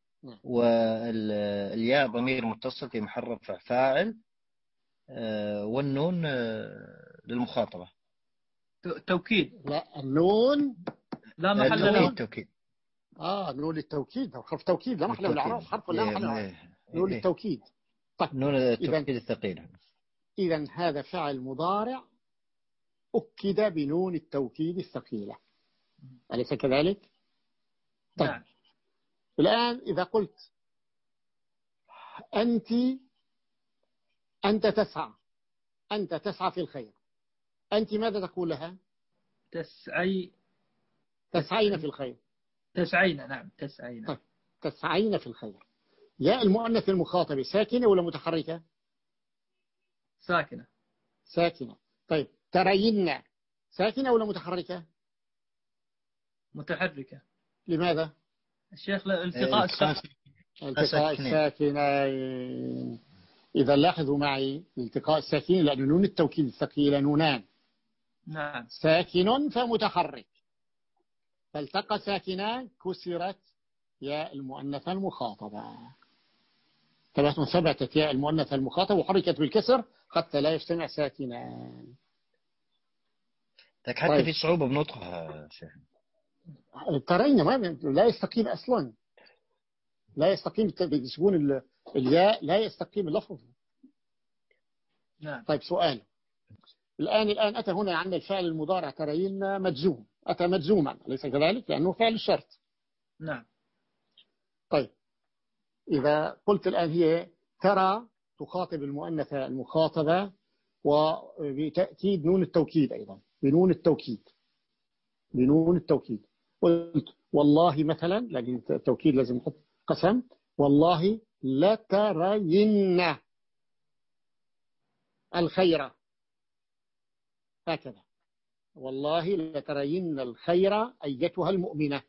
والياء ضمير متصل في محل رفع فاعل، والنون للمخاطبة. توكيد. لا النون لا محل له. توكيد. آه نون للتوكيد، حرف توكيد لا محل له الإعراب، حرف لا محل له. نون للتوكيد. طيب نون التوكيد الثقيلة. إذا هذا فعل مضارع أكد بنون التوكيد الثقيلة، أليس كذلك؟ طيب نعم. الآن إذا قلت أنت أنت تسعى، أنت تسعى في الخير، أنت ماذا تقول لها؟ تسعي تسعين في الخير. تسعين. نعم تسعين. طيب. تسعين في الخير. يا المؤنث المخاطب ساكنة ولا متحركة؟ ساكنة. ساكنة. طيب ترين ساكنة ولا متحركة؟ متحركة. لماذا؟ الشيخ التقاء الساكنين. التقاء الساكنين. إذا لاحظوا معي التقاء الساكنين لأن نون التوكيد الثقيلة نونان. نعم. ساكن فمتحرك، فالتقى ساكنان كسرت ياء المؤنث المخاطبة. ثبتت ياء المؤنث المخاطبة وحركت بالكسر حتى لا يجتمع ساكنان. لك حتى طيب. في صعوبة بنطقها شيخ. ترين ما لا يستقيم أصلا، لا يستقيم بسكون الياء، لا يستقيم اللفظ. نعم. طيب سؤال الآن الآن أتى هنا عندنا الفعل المضارع ترين مجزوم، أتى مجزوما أليس كذلك؟ لأنه فعل الشرط. نعم. طيب إذا قلت الآن هي ترى تخاطب المؤنثة المخاطبة وبتأكيد نون التوكيد أيضا، بنون التوكيد، بنون التوكيد. قلت والله مثلا، لكن التوكيد لازم نحط قسم، والله لترين الخير، هكذا والله لترين الخير أيتها المؤمنة،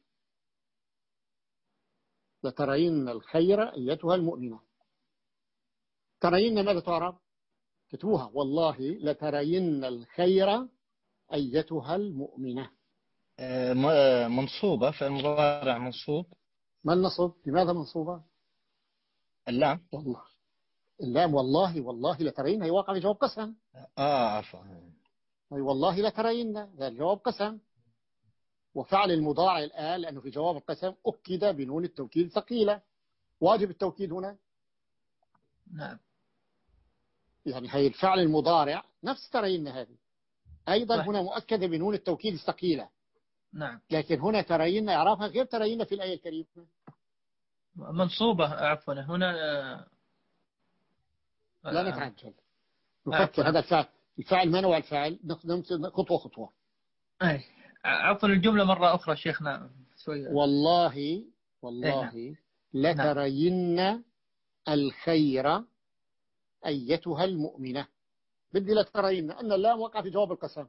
لترين الخير أيتها المؤمنة. ترين ماذا تعرب؟ كتبوها والله لترين الخير أيتها المؤمنة. منصوبة، فالمضارع منصوب. ما النصب؟ لماذا منصوبة؟ اللام. والله اللام والله والله لترين هي واقع في جواب قسم. اه عفوا. أي والله لترين هذا جواب قسم، وفعل المضارع الآن لأنه في جواب القسم أكد بنون التوكيد ثقيلة. واجب التوكيد هنا. نعم. يعني هي الفعل المضارع نفس ترين هذه أيضا صح. هنا مؤكدة بنون التوكيد الثقيلة. نعم. لكن هنا ترين إعرابها غير ترين في الآية الكريمة. منصوبة عفوا هنا. لا نتعجل نفكر. هذا الفعل الفعل ما نوع الفعل؟ خطوة خطوة. أي عفوا الجملة مرة أخرى شيخنا شوي. والله والله لترين الخير أيتها المؤمنة. بدي لترين أن اللام وقع في جواب القسم.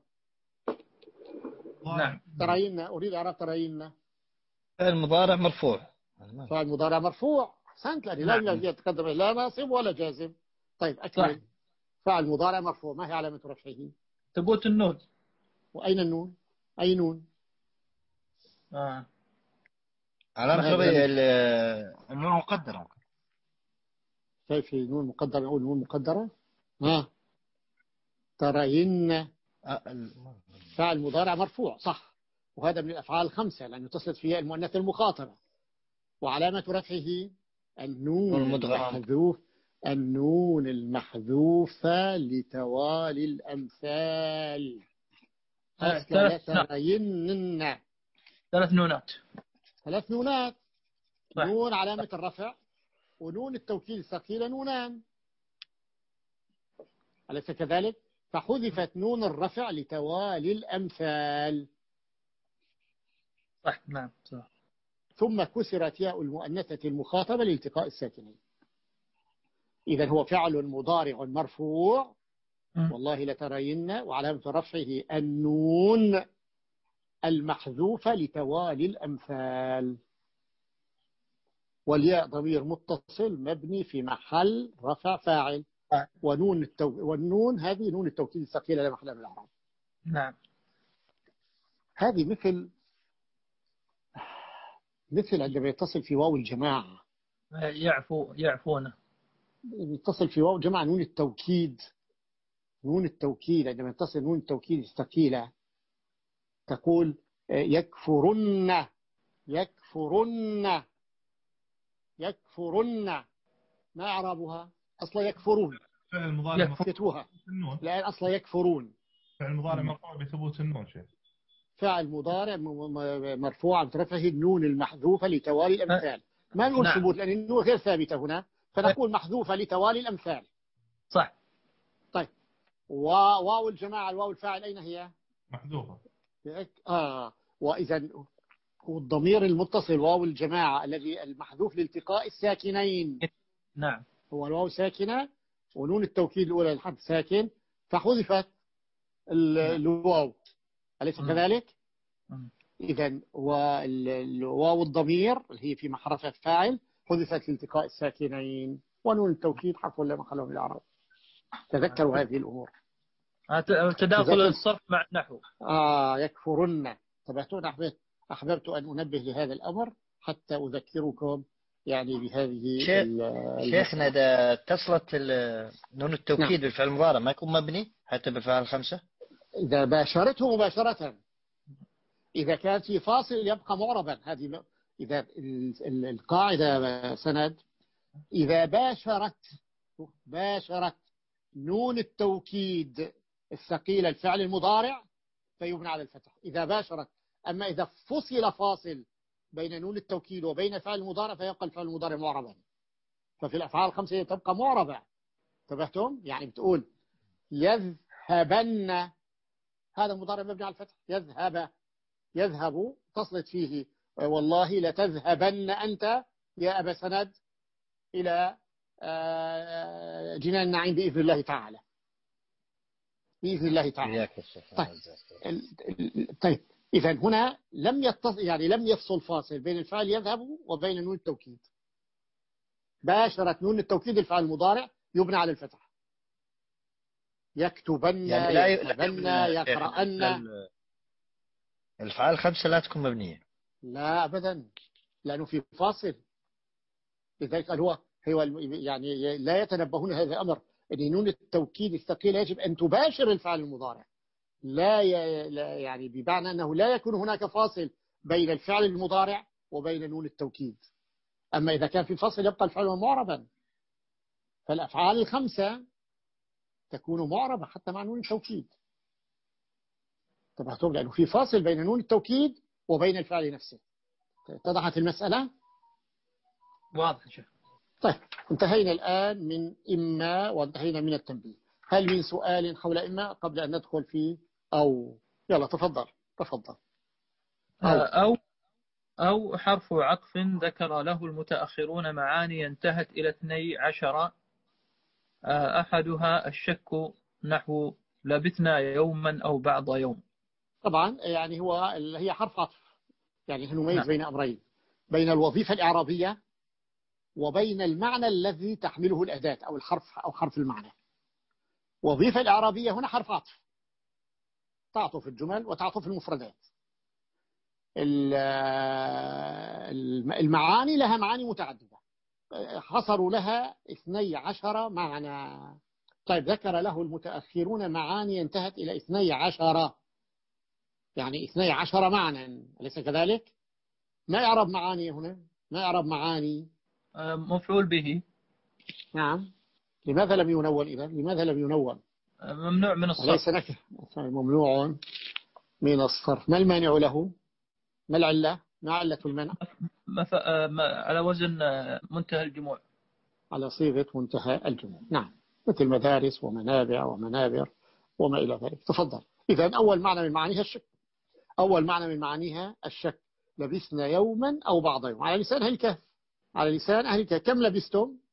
نعم. ترين أريد أعرف ترين المضارع مرفوع. فعل مضارع مرفوع. أحسنت لأني لا نعم. يتقدم لا ناصب ولا جازم. طيب أكمل. فعل مضارع مرفوع ما هي علامة رفعه؟ ثبوت النون. وأين النون؟ أي نون؟ آه. علامة رفعه النون مقدرة. كيف نون مقدرة؟ نقول نون مقدرة. ها ترين فعل مضارع مرفوع صح، وهذا من الأفعال الخمسة لأنه اتصلت فيها المؤنث المخاطبة، وعلامة رفعه النون المحذوف، النون المحذوفة لتوالي الأمثال. ثلاث ترين ثلاث نونات. ثلاث نونات. نون علامة الرفع ونون التوكيد الثقيلة نونان، أليس كذلك؟ فحذفت نون الرفع لتوالي الأمثال. صح. نعم صح. ثم كسرت ياء المؤنثة المخاطبة لالتقاء الساكنين. إذا هو فعل مضارع مرفوع، والله لترين، وعلامة رفعه النون المحذوفة لتوالي الأمثال، والياء ضمير متصل مبني في محل رفع فاعل، ونون التو... والنون هذه نون التوكيد الثقيلة لا محل من الأعراب. نعم. هذه مثل مثل عندما يتصل في واو الجماعة، يعفو يعفونه، يتصل في واو الجماعة نون التوكيد، نون التوكيد عندما يتصل نون التوكيد الثقيلة تقول يكفرن يكفرن يكفرن، ما إعرابها؟ أصلا يكفرون، فعل مضارع يكفتوها النون، لا أصلا يكفرون. فعل مضارع مرفوع بثبوت النون شيخ. فعل مضارع مرفوع بترفعه النون المحذوفة لتوالي الأمثال، ما نقول نعم. ثبوت لأن النون غير ثابتة هنا، فنقول محذوفة لتوالي الأمثال. صح. طيب واو الجماعة الواو الفاعل أين هي؟ محذوفة. آه وإذا والضمير المتصل واو الجماعة الذي المحذوف لالتقاء الساكنين. نعم. هو الواو ساكنة ونون التوكيد الأولى الحرف ساكن، فحذفت الواو، أليس كذلك؟ إذا والواو الضمير اللي هي في محرف الفاعل حذفت لالتقاء الساكنين، ونون التوكيد حرف لا محل له من الإعراب. تذكروا هذه الأمور. تداخل الصرف مع النحو. آه يكفرن. تبعتون أحببت أحببت أن أنبه لهذا الأمر حتى أذكركم يعني بهذه. شيخنا إذا اتصلت نون التوكيد نعم. بالفعل المضارع ما يكون مبني حتى بالفعل الخمسة؟ إذا باشرته مباشرة، إذا كان في فاصل يبقى معربا. هذه إذا القاعدة سند إذا باشرت باشرت نون التوكيد الثقيلة الفعل المضارع فيبنى على الفتح إذا باشرت. أما إذا فصل فاصل بين نون التوكيد وبين الفعل المضارع فيبقى الفعل المضارع معربا. ففي الأفعال الخمسة تبقى معربة. انتبهتم؟ يعني بتقول يذهبن، هذا مضارع مبني على الفتح. يذهب يذهب تصلت فيه والله لتذهبن أنت يا أبا سند إلى جنان النعيم بإذن الله تعالى، بإذن الله تعالى. طيب, طيب. إذا هنا لم يتصل يعني لم يفصل فاصل بين الفعل يذهب وبين نون التوكيد. باشرت نون التوكيد الفعل المضارع يبنى على الفتح. يكتبن يعني يكتبن يقرأن. الفعل الخمسة لا تكون مبنية. لا أبدا، لأنه في فاصل. لذلك هو هو يعني لا يتنبهون هذا الأمر أن نون التوكيد الثقيلة يجب أن تباشر الفعل المضارع. لا يعني بمعنى أنه لا يكون هناك فاصل بين الفعل المضارع وبين نون التوكيد. أما إذا كان في فاصل يبقى الفعل معربا. فالأفعال الخمسة تكون معربة حتى مع نون التوكيد. تبعتم لأنه في فاصل بين نون التوكيد وبين الفعل نفسه. اتضحت المسألة؟ واضح شيخ. طيب انتهينا الآن من إما وانتهينا من التنبيه. هل من سؤال حول إما قبل أن ندخل في أو؟ يلا تفضل تفضل. أو أو, أو حرف عطف ذكر له المتأخرون معاني انتهت إلى اثني عشر، أحدها الشك نحو لبثنا يوما أو بعض يوم. طبعا يعني هو هي حرف عطف، يعني نميز نعم. بين أمرين، بين الوظيفة الإعرابية وبين المعنى الذي تحمله الأداة أو الحرف أو حرف المعنى. وظيفة الإعرابية هنا حرف عطف تعطف الجمل وتعطف المفردات. المعاني لها معاني متعددة، حصروا لها اثني عشر معنى. طيب ذكر له المتأخرون معاني انتهت إلى اثني عشر، يعني اثني عشر معنى، أليس كذلك؟ ما يعرب معاني هنا؟ ما يعرب معاني؟ مفعول به. نعم. لماذا لم ينون إذا؟ لماذا لم ينون؟ ممنوع من الصرف. ليس لك ممنوع من الصرف. ما المانع له؟ ما العلة؟ ما علة المنع؟ مف... على وزن منتهى الجموع، على صيغة منتهى الجموع. نعم، مثل مدارس ومنابع ومنابر وما إلى ذلك. تفضل. إذا أول معنى من معانيها الشك. أول معنى من معانيها الشك. لبثنا يوما أو بعض يوم، على لسان أهل الكهف. على لسان أهل الكهف. كم لبثتم؟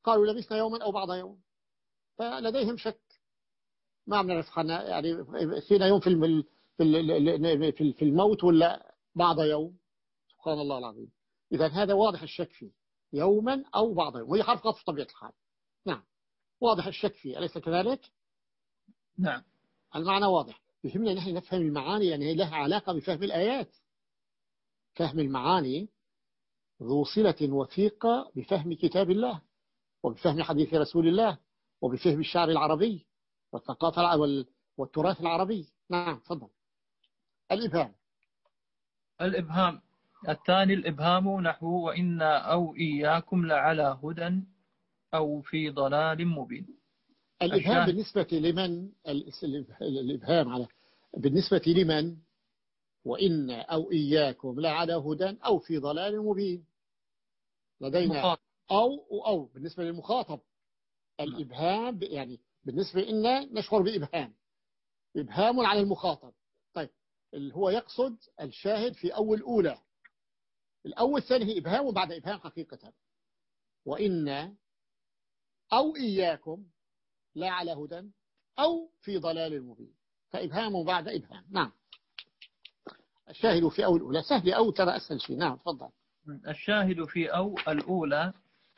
قالوا لبثنا يوما أو بعض يوم، فلديهم شك، ما بنعرف يعني فينا يوم في الم- في ال- في في الموت ولا بعض يوم. سبحان الله العظيم. إذا هذا واضح الشك فيه، يوما أو بعض يوم، وهي حرف عطف طبيعة الحال. نعم واضح الشك فيه، أليس كذلك؟ نعم. المعنى واضح. يهمنا نحن نفهم المعاني، لأن هي لها علاقة بفهم الآيات. فهم المعاني ذو صلة وثيقة بفهم كتاب الله، وبفهم حديث رسول الله، وبفهم الشعر العربي والثقافة وال- والتراث العربي. نعم تفضل. الإبهام. الإبهام الثاني الإبهام نحو وإنا أو إياكم لعلى هدى أو في ضلال مبين. الإبهام الشاهد بالنسبة لمن؟ الإبهام على بالنسبة لمن؟ وإن أو إياكم لعلى هدى أو في ضلال مبين. لدينا مخاطب. أو أو بالنسبة للمخاطب. الإبهام يعني بالنسبة لنا نشعر بإبهام، إبهام على المخاطب. طيب اللي هو يقصد الشاهد في أول أولى، الأول ثاني هي إبهام وبعد إبهام حقيقة. وإن أو إياكم لا على هدى أو في ضلال مبين، فإبهام بعد إبهام. نعم. الشاهد في أول أولى سهل، أو ترى أسهل شيء. نعم تفضل. الشاهد في أو الأولى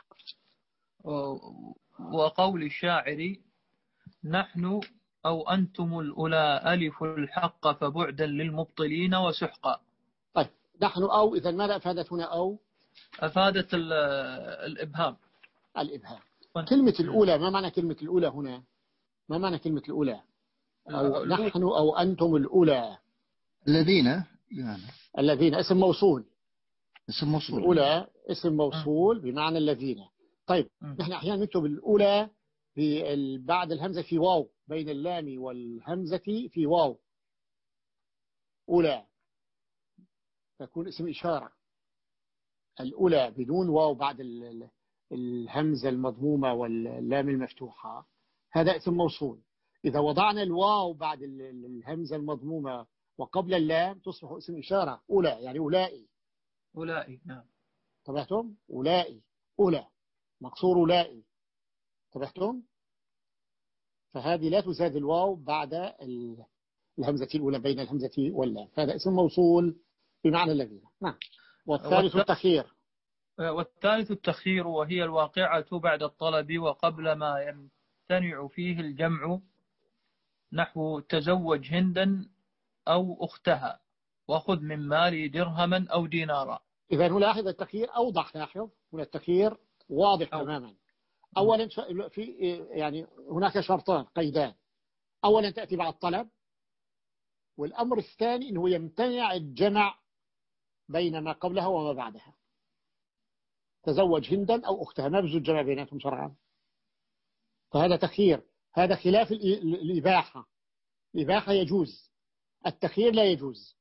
وقول الشاعر نحن أو أنتم الأولى ألف الحق فبعدا للمبطلين وسحقا. طيب نحن أو، إذا ماذا أفادت هنا أو؟ أفادت ال- الإبهام. الإبهام. كلمة الأولى، ما معنى كلمة الأولى هنا؟ ما معنى كلمة الأولى؟ أو نحن أو أنتم الأولى. الذين يعني الذين اسم موصول. اسم موصول. الأولى اسم موصول بمعنى الذين. طيب م. نحن أحيانا نكتب الأولى في ال- بعد الهمزة في واو، بين اللام والهمزة في واو. أولى تكون اسم إشارة. الأولى بدون واو بعد ال- ال- الهمزة المضمومة واللام المفتوحة، هذا اسم موصول. إذا وضعنا الواو بعد ال- ال- الهمزة المضمومة وقبل اللام تصبح اسم إشارة. أولى يعني أولئي. أولئك. نعم. تبعتم؟ أولئي، أولى مقصور أولئي. تبعتم؟ فهذه لا تزاد الواو بعد ال- الهمزة الأولى بين الهمزة واللام، فهذا اسم موصول بمعنى الذين. نعم. والثالث والث- التخيير. والثالث التخيير، وهي الواقعة بعد الطلب وقبل ما يمتنع فيه الجمع، نحو تزوج هندا أو أختها وخذ من مالي درهما أو دينارا. إذا نلاحظ التخيير أوضح. لاحظ هنا التخيير واضح أو. تماما. أولا في يعني هناك شرطان قيدان. أولا تأتي بعد الطلب، والأمر الثاني أنه يمتنع الجمع بين ما قبلها وما بعدها. تزوج هندا أو أختها، ما بيجوز الجمع بيناتهم شرعا، فهذا تخيير. هذا خلاف الإ- الإباحة. الإباحة يجوز، التخيير لا يجوز.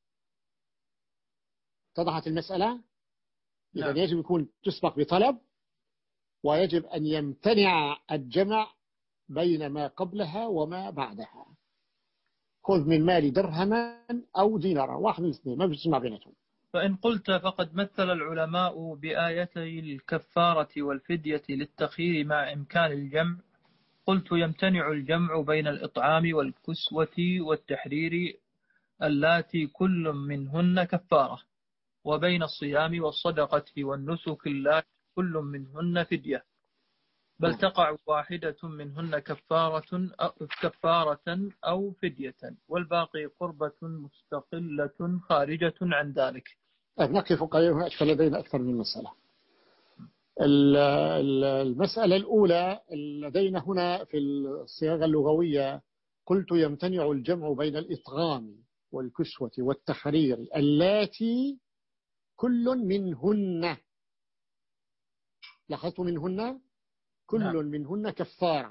اتضحت المسألة؟ إذا نعم. يجب يكون تسبق بطلب، ويجب أن يمتنع الجمع بين ما قبلها وما بعدها. خذ من مالي درهما أو دينارا، واحد من الاثنين، ما بيجمع بيناتهم. فإن قلت فقد مثل العلماء بآيتي الكفارة والفدية للتخيير مع إمكان الجمع، قلت يمتنع الجمع بين الإطعام والكسوة والتحرير اللاتي كل منهن كفارة، وبين الصيام والصدقة والنسك اللاتي كل منهن فدية، بل تقع واحدة منهن كفارة أو, كفارة أو فدية، والباقي قربة مستقلة خارجة عن ذلك. طيب نقف قليلا، أشكال لدينا أكثر من مسألة. ال- ال- المسألة الأولى لدينا هنا في الصياغة اللغوية، قلت يمتنع الجمع بين الإطعام والكسوة والتحرير اللاتي كل منهن. لاحظت منهن؟ كل نعم. منهن كفارة.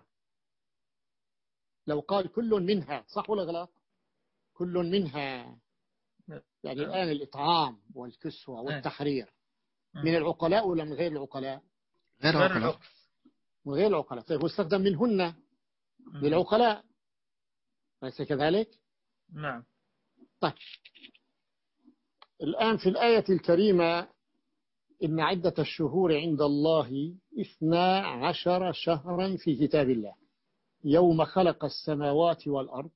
لو قال كل منها صح ولا غلط؟ كل منها يعني الآن الإطعام والكسوة والتحرير من العقلاء ولا من غير العقلاء؟ غير غير عقلاء. العقل. من غير العقلاء. طيب هو استخدم منهن للعقلاء، أليس كذلك؟ نعم. طيب الآن في الآية الكريمة إن عدة الشهور عند الله اثنا عشر شهرا في كتاب الله يوم خلق السماوات والأرض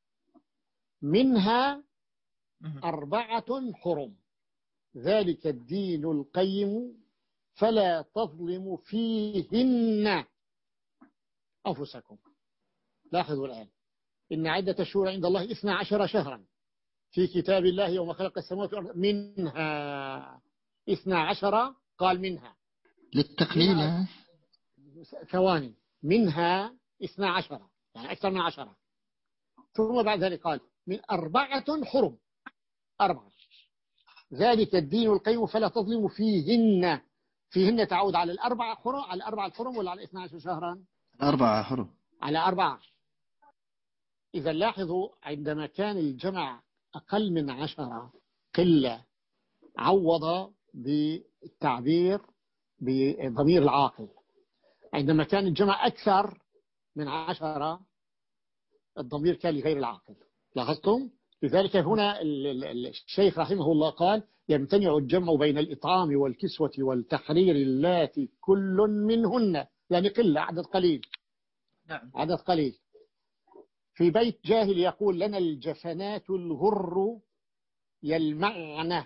منها أربعة حرم ذلك الدين القيم فلا تظلموا فيهن أنفسكم. لاحظوا الآن إن عدة الشهور عند الله اثنا عشر شهرا في كتاب الله يوم خلق السماوات والأرض منها اثنا عشر قال منها للتقليل ثواني منها اثنا عشر يعني أكثر من عشرة ثم بعد ذلك قال من أربعة حرم أربعة ذلك الدين القيم فلا تظلموا فيهن فيهن تعود على الأربعة حرم على الأربعة الحرم ولا على اثنا عشر شهرا أربعة حرم على أربعة. إذا لاحظوا عندما كان الجمع أقل من عشرة قلة عوض بالتعبير بضمير العاقل. عندما كان الجمع أكثر من عشرة الضمير كان لغير العاقل. لاحظتم؟ لذلك هنا الشيخ رحمه الله قال يمتنع الجمع بين الإطعام والكسوة والتحرير اللاتي كل منهن يعني قلة عدد قليل نعم. عدد قليل. في بيت جاهل يقول لنا الجفنات الغر يلمعن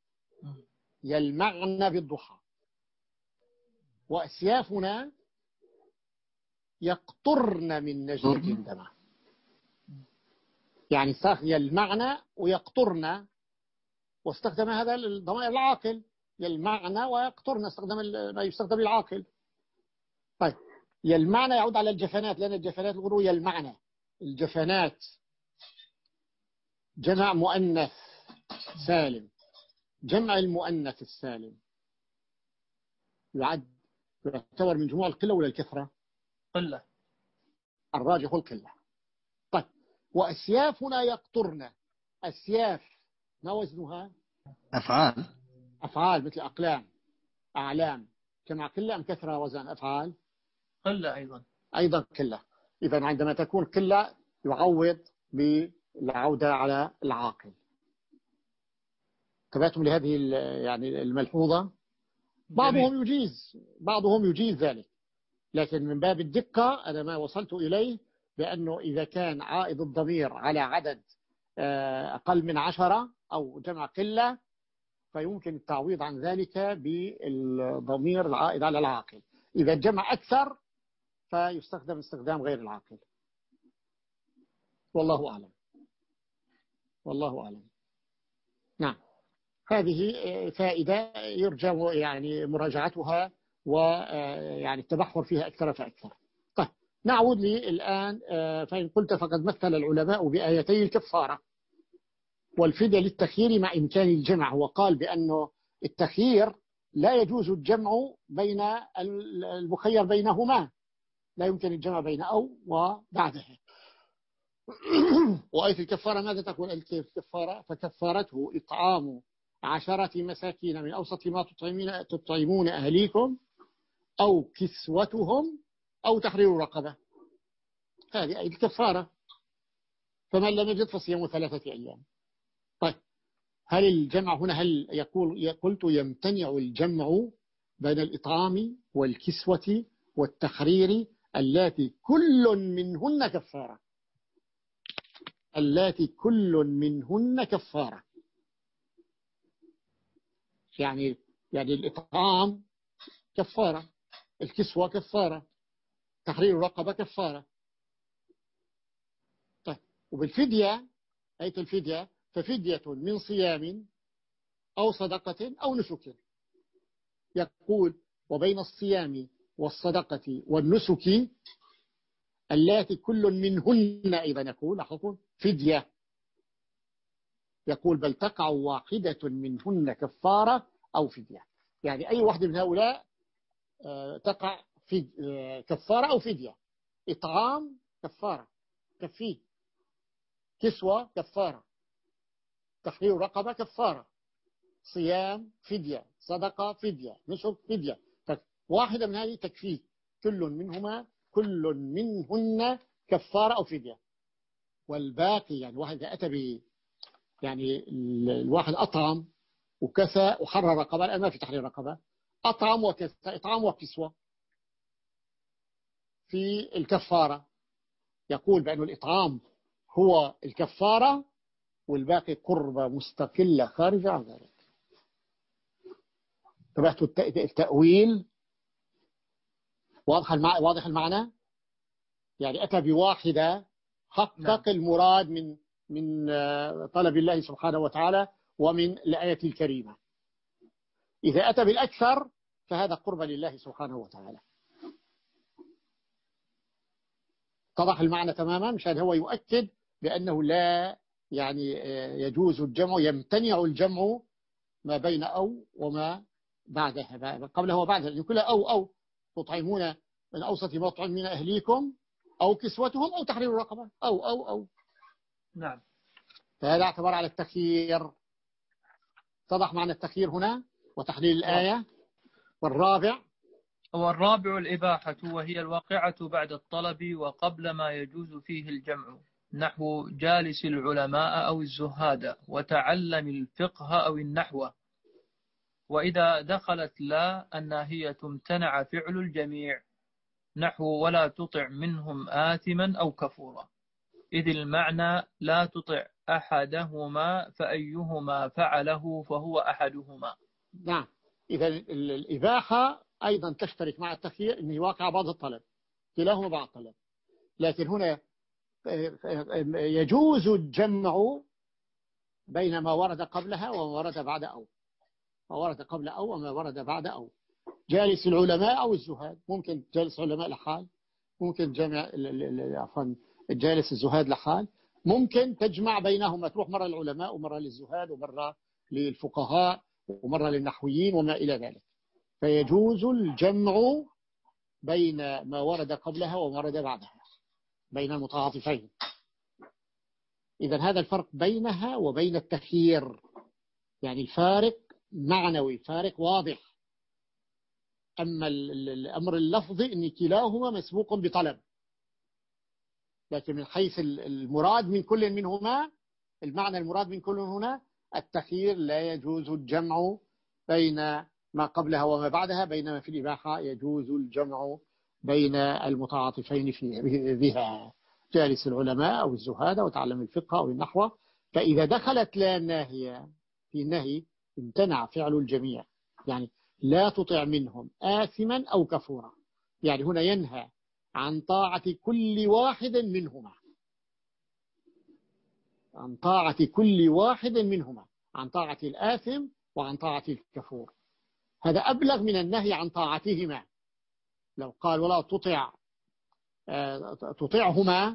يلمعن بالضحى وأسيافنا يقطرن من نجدة دمع يعني يلمعن ويقطرن واستخدم هذا الضمائر العاقل يلمعن ويقطرن استخدم ما يستخدم العاقل. طيب يلمعن يعود على الجفنات لأن الجفنات الغر يلمعن الجفنات جمع مؤنث سالم جمع المؤنث السالم يعد يعتبر من جموع القلة ولا الكثرة؟ قلة. الراجح القلة. طيب وأسيافنا يقطرن أسياف ما وزنها؟ أفعال أفعال مثل أقلام أعلام جمع قلة أم كثرة وزن أفعال؟ قلة أيضا أيضا قلة. إذا عندما تكون قلة يعوض بالعودة على العاقل. تبعتم لهذه يعني الملحوظة. بعضهم يجيز بعضهم يجيز ذلك لكن من باب الدقة أنا ما وصلت إليه بأنه إذا كان عائد الضمير على عدد أقل من عشرة أو جمع قلة فيمكن التعويض عن ذلك بالضمير العائد على العاقل. إذا الجمع أكثر فيستخدم استخدام غير العاقل. والله أعلم والله أعلم. نعم هذه فائدة يرجى يعني مراجعتها ويعني التبحر فيها أكثر فأكثر. طيب نعود لي الآن فإن قلت فقد مثل العلماء بآيتي الكفارة والفدية للتخيير مع إمكان الجمع وقال بأنه التخيير لا يجوز الجمع بين المخير بينهما لا يمكن الجمع بين أو وبعدها. وآية الكفارة ماذا تقول الكفارة؟ فكفارته إطعام عشرة مساكين من أوسط ما تطعمون, تطعمون أهليكم أو كسوتهم أو تحرير رقبة. هذه آية الكفارة. فمن لم يجد فصيام ثلاثة أيام. طيب هل الجمع هنا هل يقول قلت يمتنع الجمع بين الإطعام والكسوة والتحرير اللاتي كل منهن كفارة اللاتي كل منهن كفارة يعني يعني الإطعام كفارة الكسوة كفارة تحرير رقبة كفارة. طيب وبالفدية آية الفدية ففدية من صيام أو صدقة أو نسك. يقول وبين الصيام والصدقة والنسك اللاتي كل منهن أيضا يقول لاحظوا فدية يقول بل تقع واحدة منهن كفارة أو فدية يعني أي واحدة من هؤلاء تقع في كفارة أو فدية. إطعام كفارة كفيه كسوة كفارة تحرير رقبة كفارة صيام فدية صدقة فدية نسك فدية. واحدة من هذه تكفيه كل منهما كل منهن كفارة أو فدية. والباقي يعني واحد أتى ب يعني الواحد أطعم وكسى وحرر رقبة، الآن ما في تحرير رقبة. أطعم وكسى، إطعام وكسوة. في الكفارة يقول بأن الإطعام هو الكفارة والباقي قربة مستقلة خارجة عن ذلك. تبعت التأويل واضح المعنى؟ واضح المعنى؟ يعني أتى بواحدة حقق نعم. المراد من من طلب الله سبحانه وتعالى ومن الآية الكريمة. إذا أتى بالأكثر فهذا قرب لله سبحانه وتعالى. اتضح المعنى تماما، مشان هو يؤكد بأنه لا يعني يجوز الجمع، يمتنع الجمع ما بين أو وما بعدها، قبله وبعدها، لأن كلها أو أو تطعمون من أوسط ما تطعمون أهليكم أو كسوتهم أو تحرير رقبة أو أو أو نعم. فهذا اعتبار على التخيير. اتضح معنى التخيير هنا وتحليل الآية. والرابع والرابع الإباحة، وهي الواقعة بعد الطلب وقبل ما يجوز فيه الجمع، نحو جالس العلماء أو الزهاد وتعلم الفقه أو النحو. وإذا دخلت لا الناهية امتنع فعل الجميع، نحو ولا تطع منهم آثما أو كفورا، إذ المعنى لا تطع أحدهما فأيهما فعله فهو أحدهما. نعم. إذا الإباحة أيضا تشترك مع التخيير أنه واقع بعض الطلب، كلاهما بعض الطلب، لكن هنا يجوز الجمع بين ما ورد قبلها وما ورد بعد أو، ما ورد قبل أو وما ورد بعد أو. جالس العلماء أو الزهاد، ممكن جالس علماء لحال، ممكن جمع عفوا جالس الزهاد لحال، ممكن تجمع بينهما، تروح مرة للعلماء ومرة للزهاد ومرة للفقهاء ومرة للنحويين وما إلى ذلك. فيجوز الجمع بين ما ورد قبلها وما ورد بعدها، بين المتعاطفين. إذا هذا الفرق بينها وبين التخيير، يعني الفارق معنوي، فارق واضح. أما الأمر اللفظي أن كلاهما مسبوق بطلب، لكن من حيث المراد من كل منهما، المعنى المراد من كل هنا التخيير، لا يجوز الجمع بين ما قبلها وما بعدها، بينما في الإباحة يجوز الجمع بين المتعاطفين بها، جالس العلماء أو الزهاد وتعلم الفقه أو النحو. فإذا دخلت لا الناهية في النهي امتنع فعل الجميع، يعني لا تطع منهم آثما أو كفورا، يعني هنا ينهى عن طاعة كل واحد منهما، عن طاعة كل واحد منهما، عن طاعة الآثم وعن طاعة الكفور. هذا أبلغ من النهي عن طاعتهما. لو قال ولا تطع تطعهما،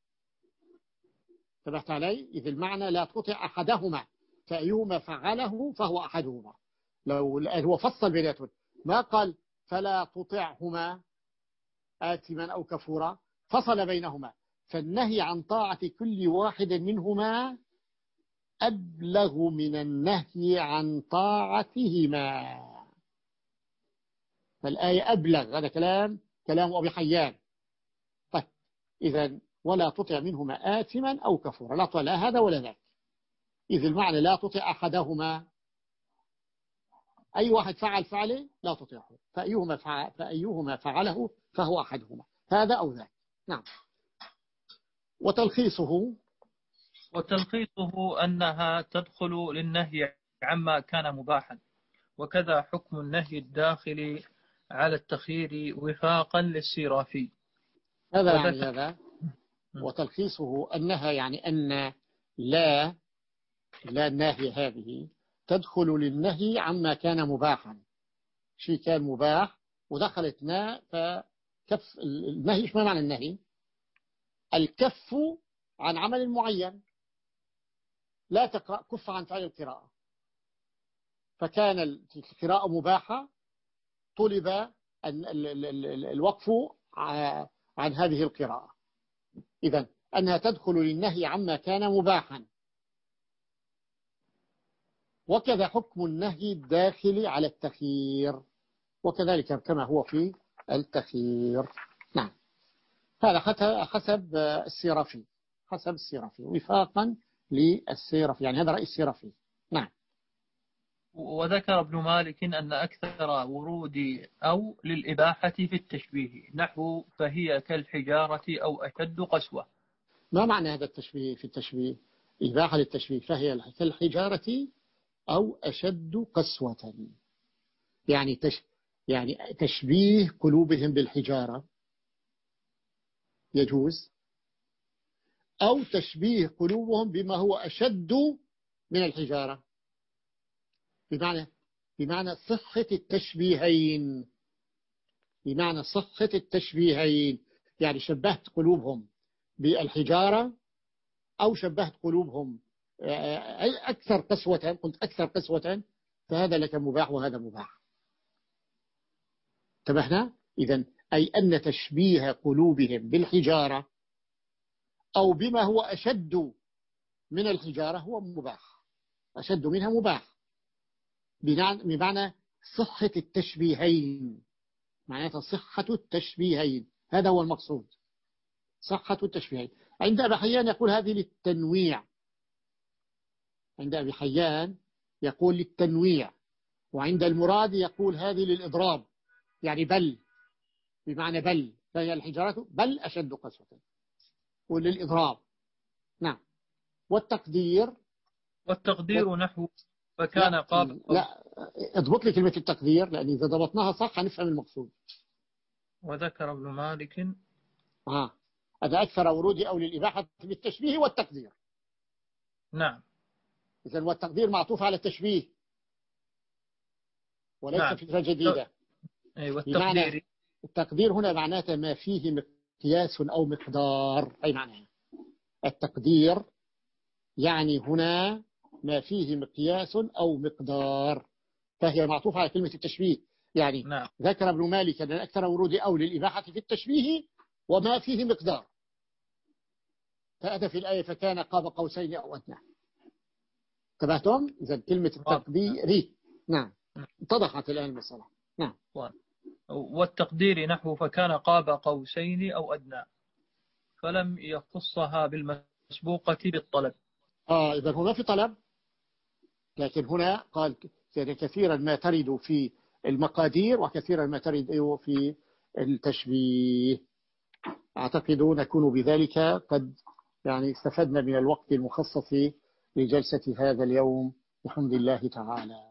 انتبهت علي؟ إذ المعنى لا تطع أحدهما فأيهما فعله فهو أحدهما. لو هو فصل بيناتهم، ما قال فلا تطعهما آثما أو كفورا، فصل بينهما. فالنهي عن طاعة كل واحد منهما أبلغ من النهي عن طاعتهما. فالآية أبلغ، هذا كلام كلام أبي حيان. طيب إذن ولا تطع منهما آثما أو كفورا، لا تطع لا هذا ولا ذاك. إذ المعنى لا تطع أحدهما، أي واحد فعل فعله لا تطيعه، فأيهما فعل فأيهما فعله فهو أحدهما، هذا أو ذاك. نعم. وتلخيصه وتلخيصه أنها تدخل للنهي عما كان مباحا، وكذا حكم النهي الداخلي على التخيير وفاقا للسيرافي. هذا يعني هذا. وتلخيصه أنها يعني أن لا لا الناهية هذه تدخل للنهي عما كان مباحا، شيء كان مباح ودخلت نا، فكف النهي. إيش ما معنى النهي؟ الكف عن عمل معين، لا تقرأ، كف عن فعل القراءة. فكان القراءة مباحة، طلب الوقف عن هذه القراءة. إذن أنها تدخل للنهي عما كان مباحا. وكذا حكم النهي الداخلي على التخيير، وكذلك كما هو في التخيير. نعم. هذا حسب السيرافي، حسب السيرافي وفاقا للسيرافي، يعني هذا رأي السيرافي. نعم. وذكر ابن مالك أن أكثر ورود أو للإباحة في التشبيه نحو فهي كالحجارة أو أشد قسوة. ما معنى هذا التشبيه في التشبيه؟ إباحة للتشبيه فهي كالحجارة أو أشد قسوة، يعني تش يعني تشبيه قلوبهم بالحجارة يجوز، أو تشبيه قلوبهم بما هو أشد من الحجارة، بمعنى بمعنى صحة التشبيهين، بمعنى صحة التشبيهين، يعني شبهت قلوبهم بالحجارة أو شبهت قلوبهم أكثر قسوة، قلت أكثر قسوة، فهذا لك مباح وهذا مباح. انتبهنا؟ إذن أي أن تشبيه قلوبهم بالحجارة أو بما هو أشد من الحجارة هو مباح، أشد منها مباح، بمعنى صحة التشبيهين، معناتها صحة التشبيهين، هذا هو المقصود، صحة التشبيهين. عند أبي حيان يقول هذه للتنويع، عند أبي حيان يقول للتنويع، وعند المراد يقول هذه للإضراب، يعني بل، بمعنى بل، فهي الحجارة بل أشد قسوة، وللإضراب. نعم. والتقدير والتقدير نحو فكان قاب. لا، اضبط لي كلمة التقدير، لأن إذا ضبطناها صح هنفهم المقصود. وذكر ابن مالك آه. هذا أكثر ورود أو للإباحة بالتشبيه والتقدير. نعم. إذن والتقدير معطوف على التشبيه وليس نعم. فكرة جديدة. أي والتقدير، التقدير هنا معناته ما فيه مقياس أو مقدار، أي معنى التقدير يعني هنا ما فيه مقياس أو مقدار، فهي معطوفة على كلمة التشبيه. يعني نعم. ذكر ابن مالك أن أكثر ورود أو للإباحة في التشبيه وما فيه مقدار، فأتى في الآية فكان قاب قوسين أو أدنى. انتبهتم؟ إذا كلمة التقدير نعم اتضحت الآن المسألة. نعم. والتقدير نحو فكان قاب قوسين أو أدنى، فلم يخصها بالمسبوقة بالطلب. آه إذا هنا في طلب، لكن هنا قال يعني كثيرا ما ترد في المقادير وكثيرا ما ترد في التشبيه. أعتقد نكون بذلك قد يعني استفدنا من الوقت المخصص لجلسة هذا اليوم بحمد الله تعالى.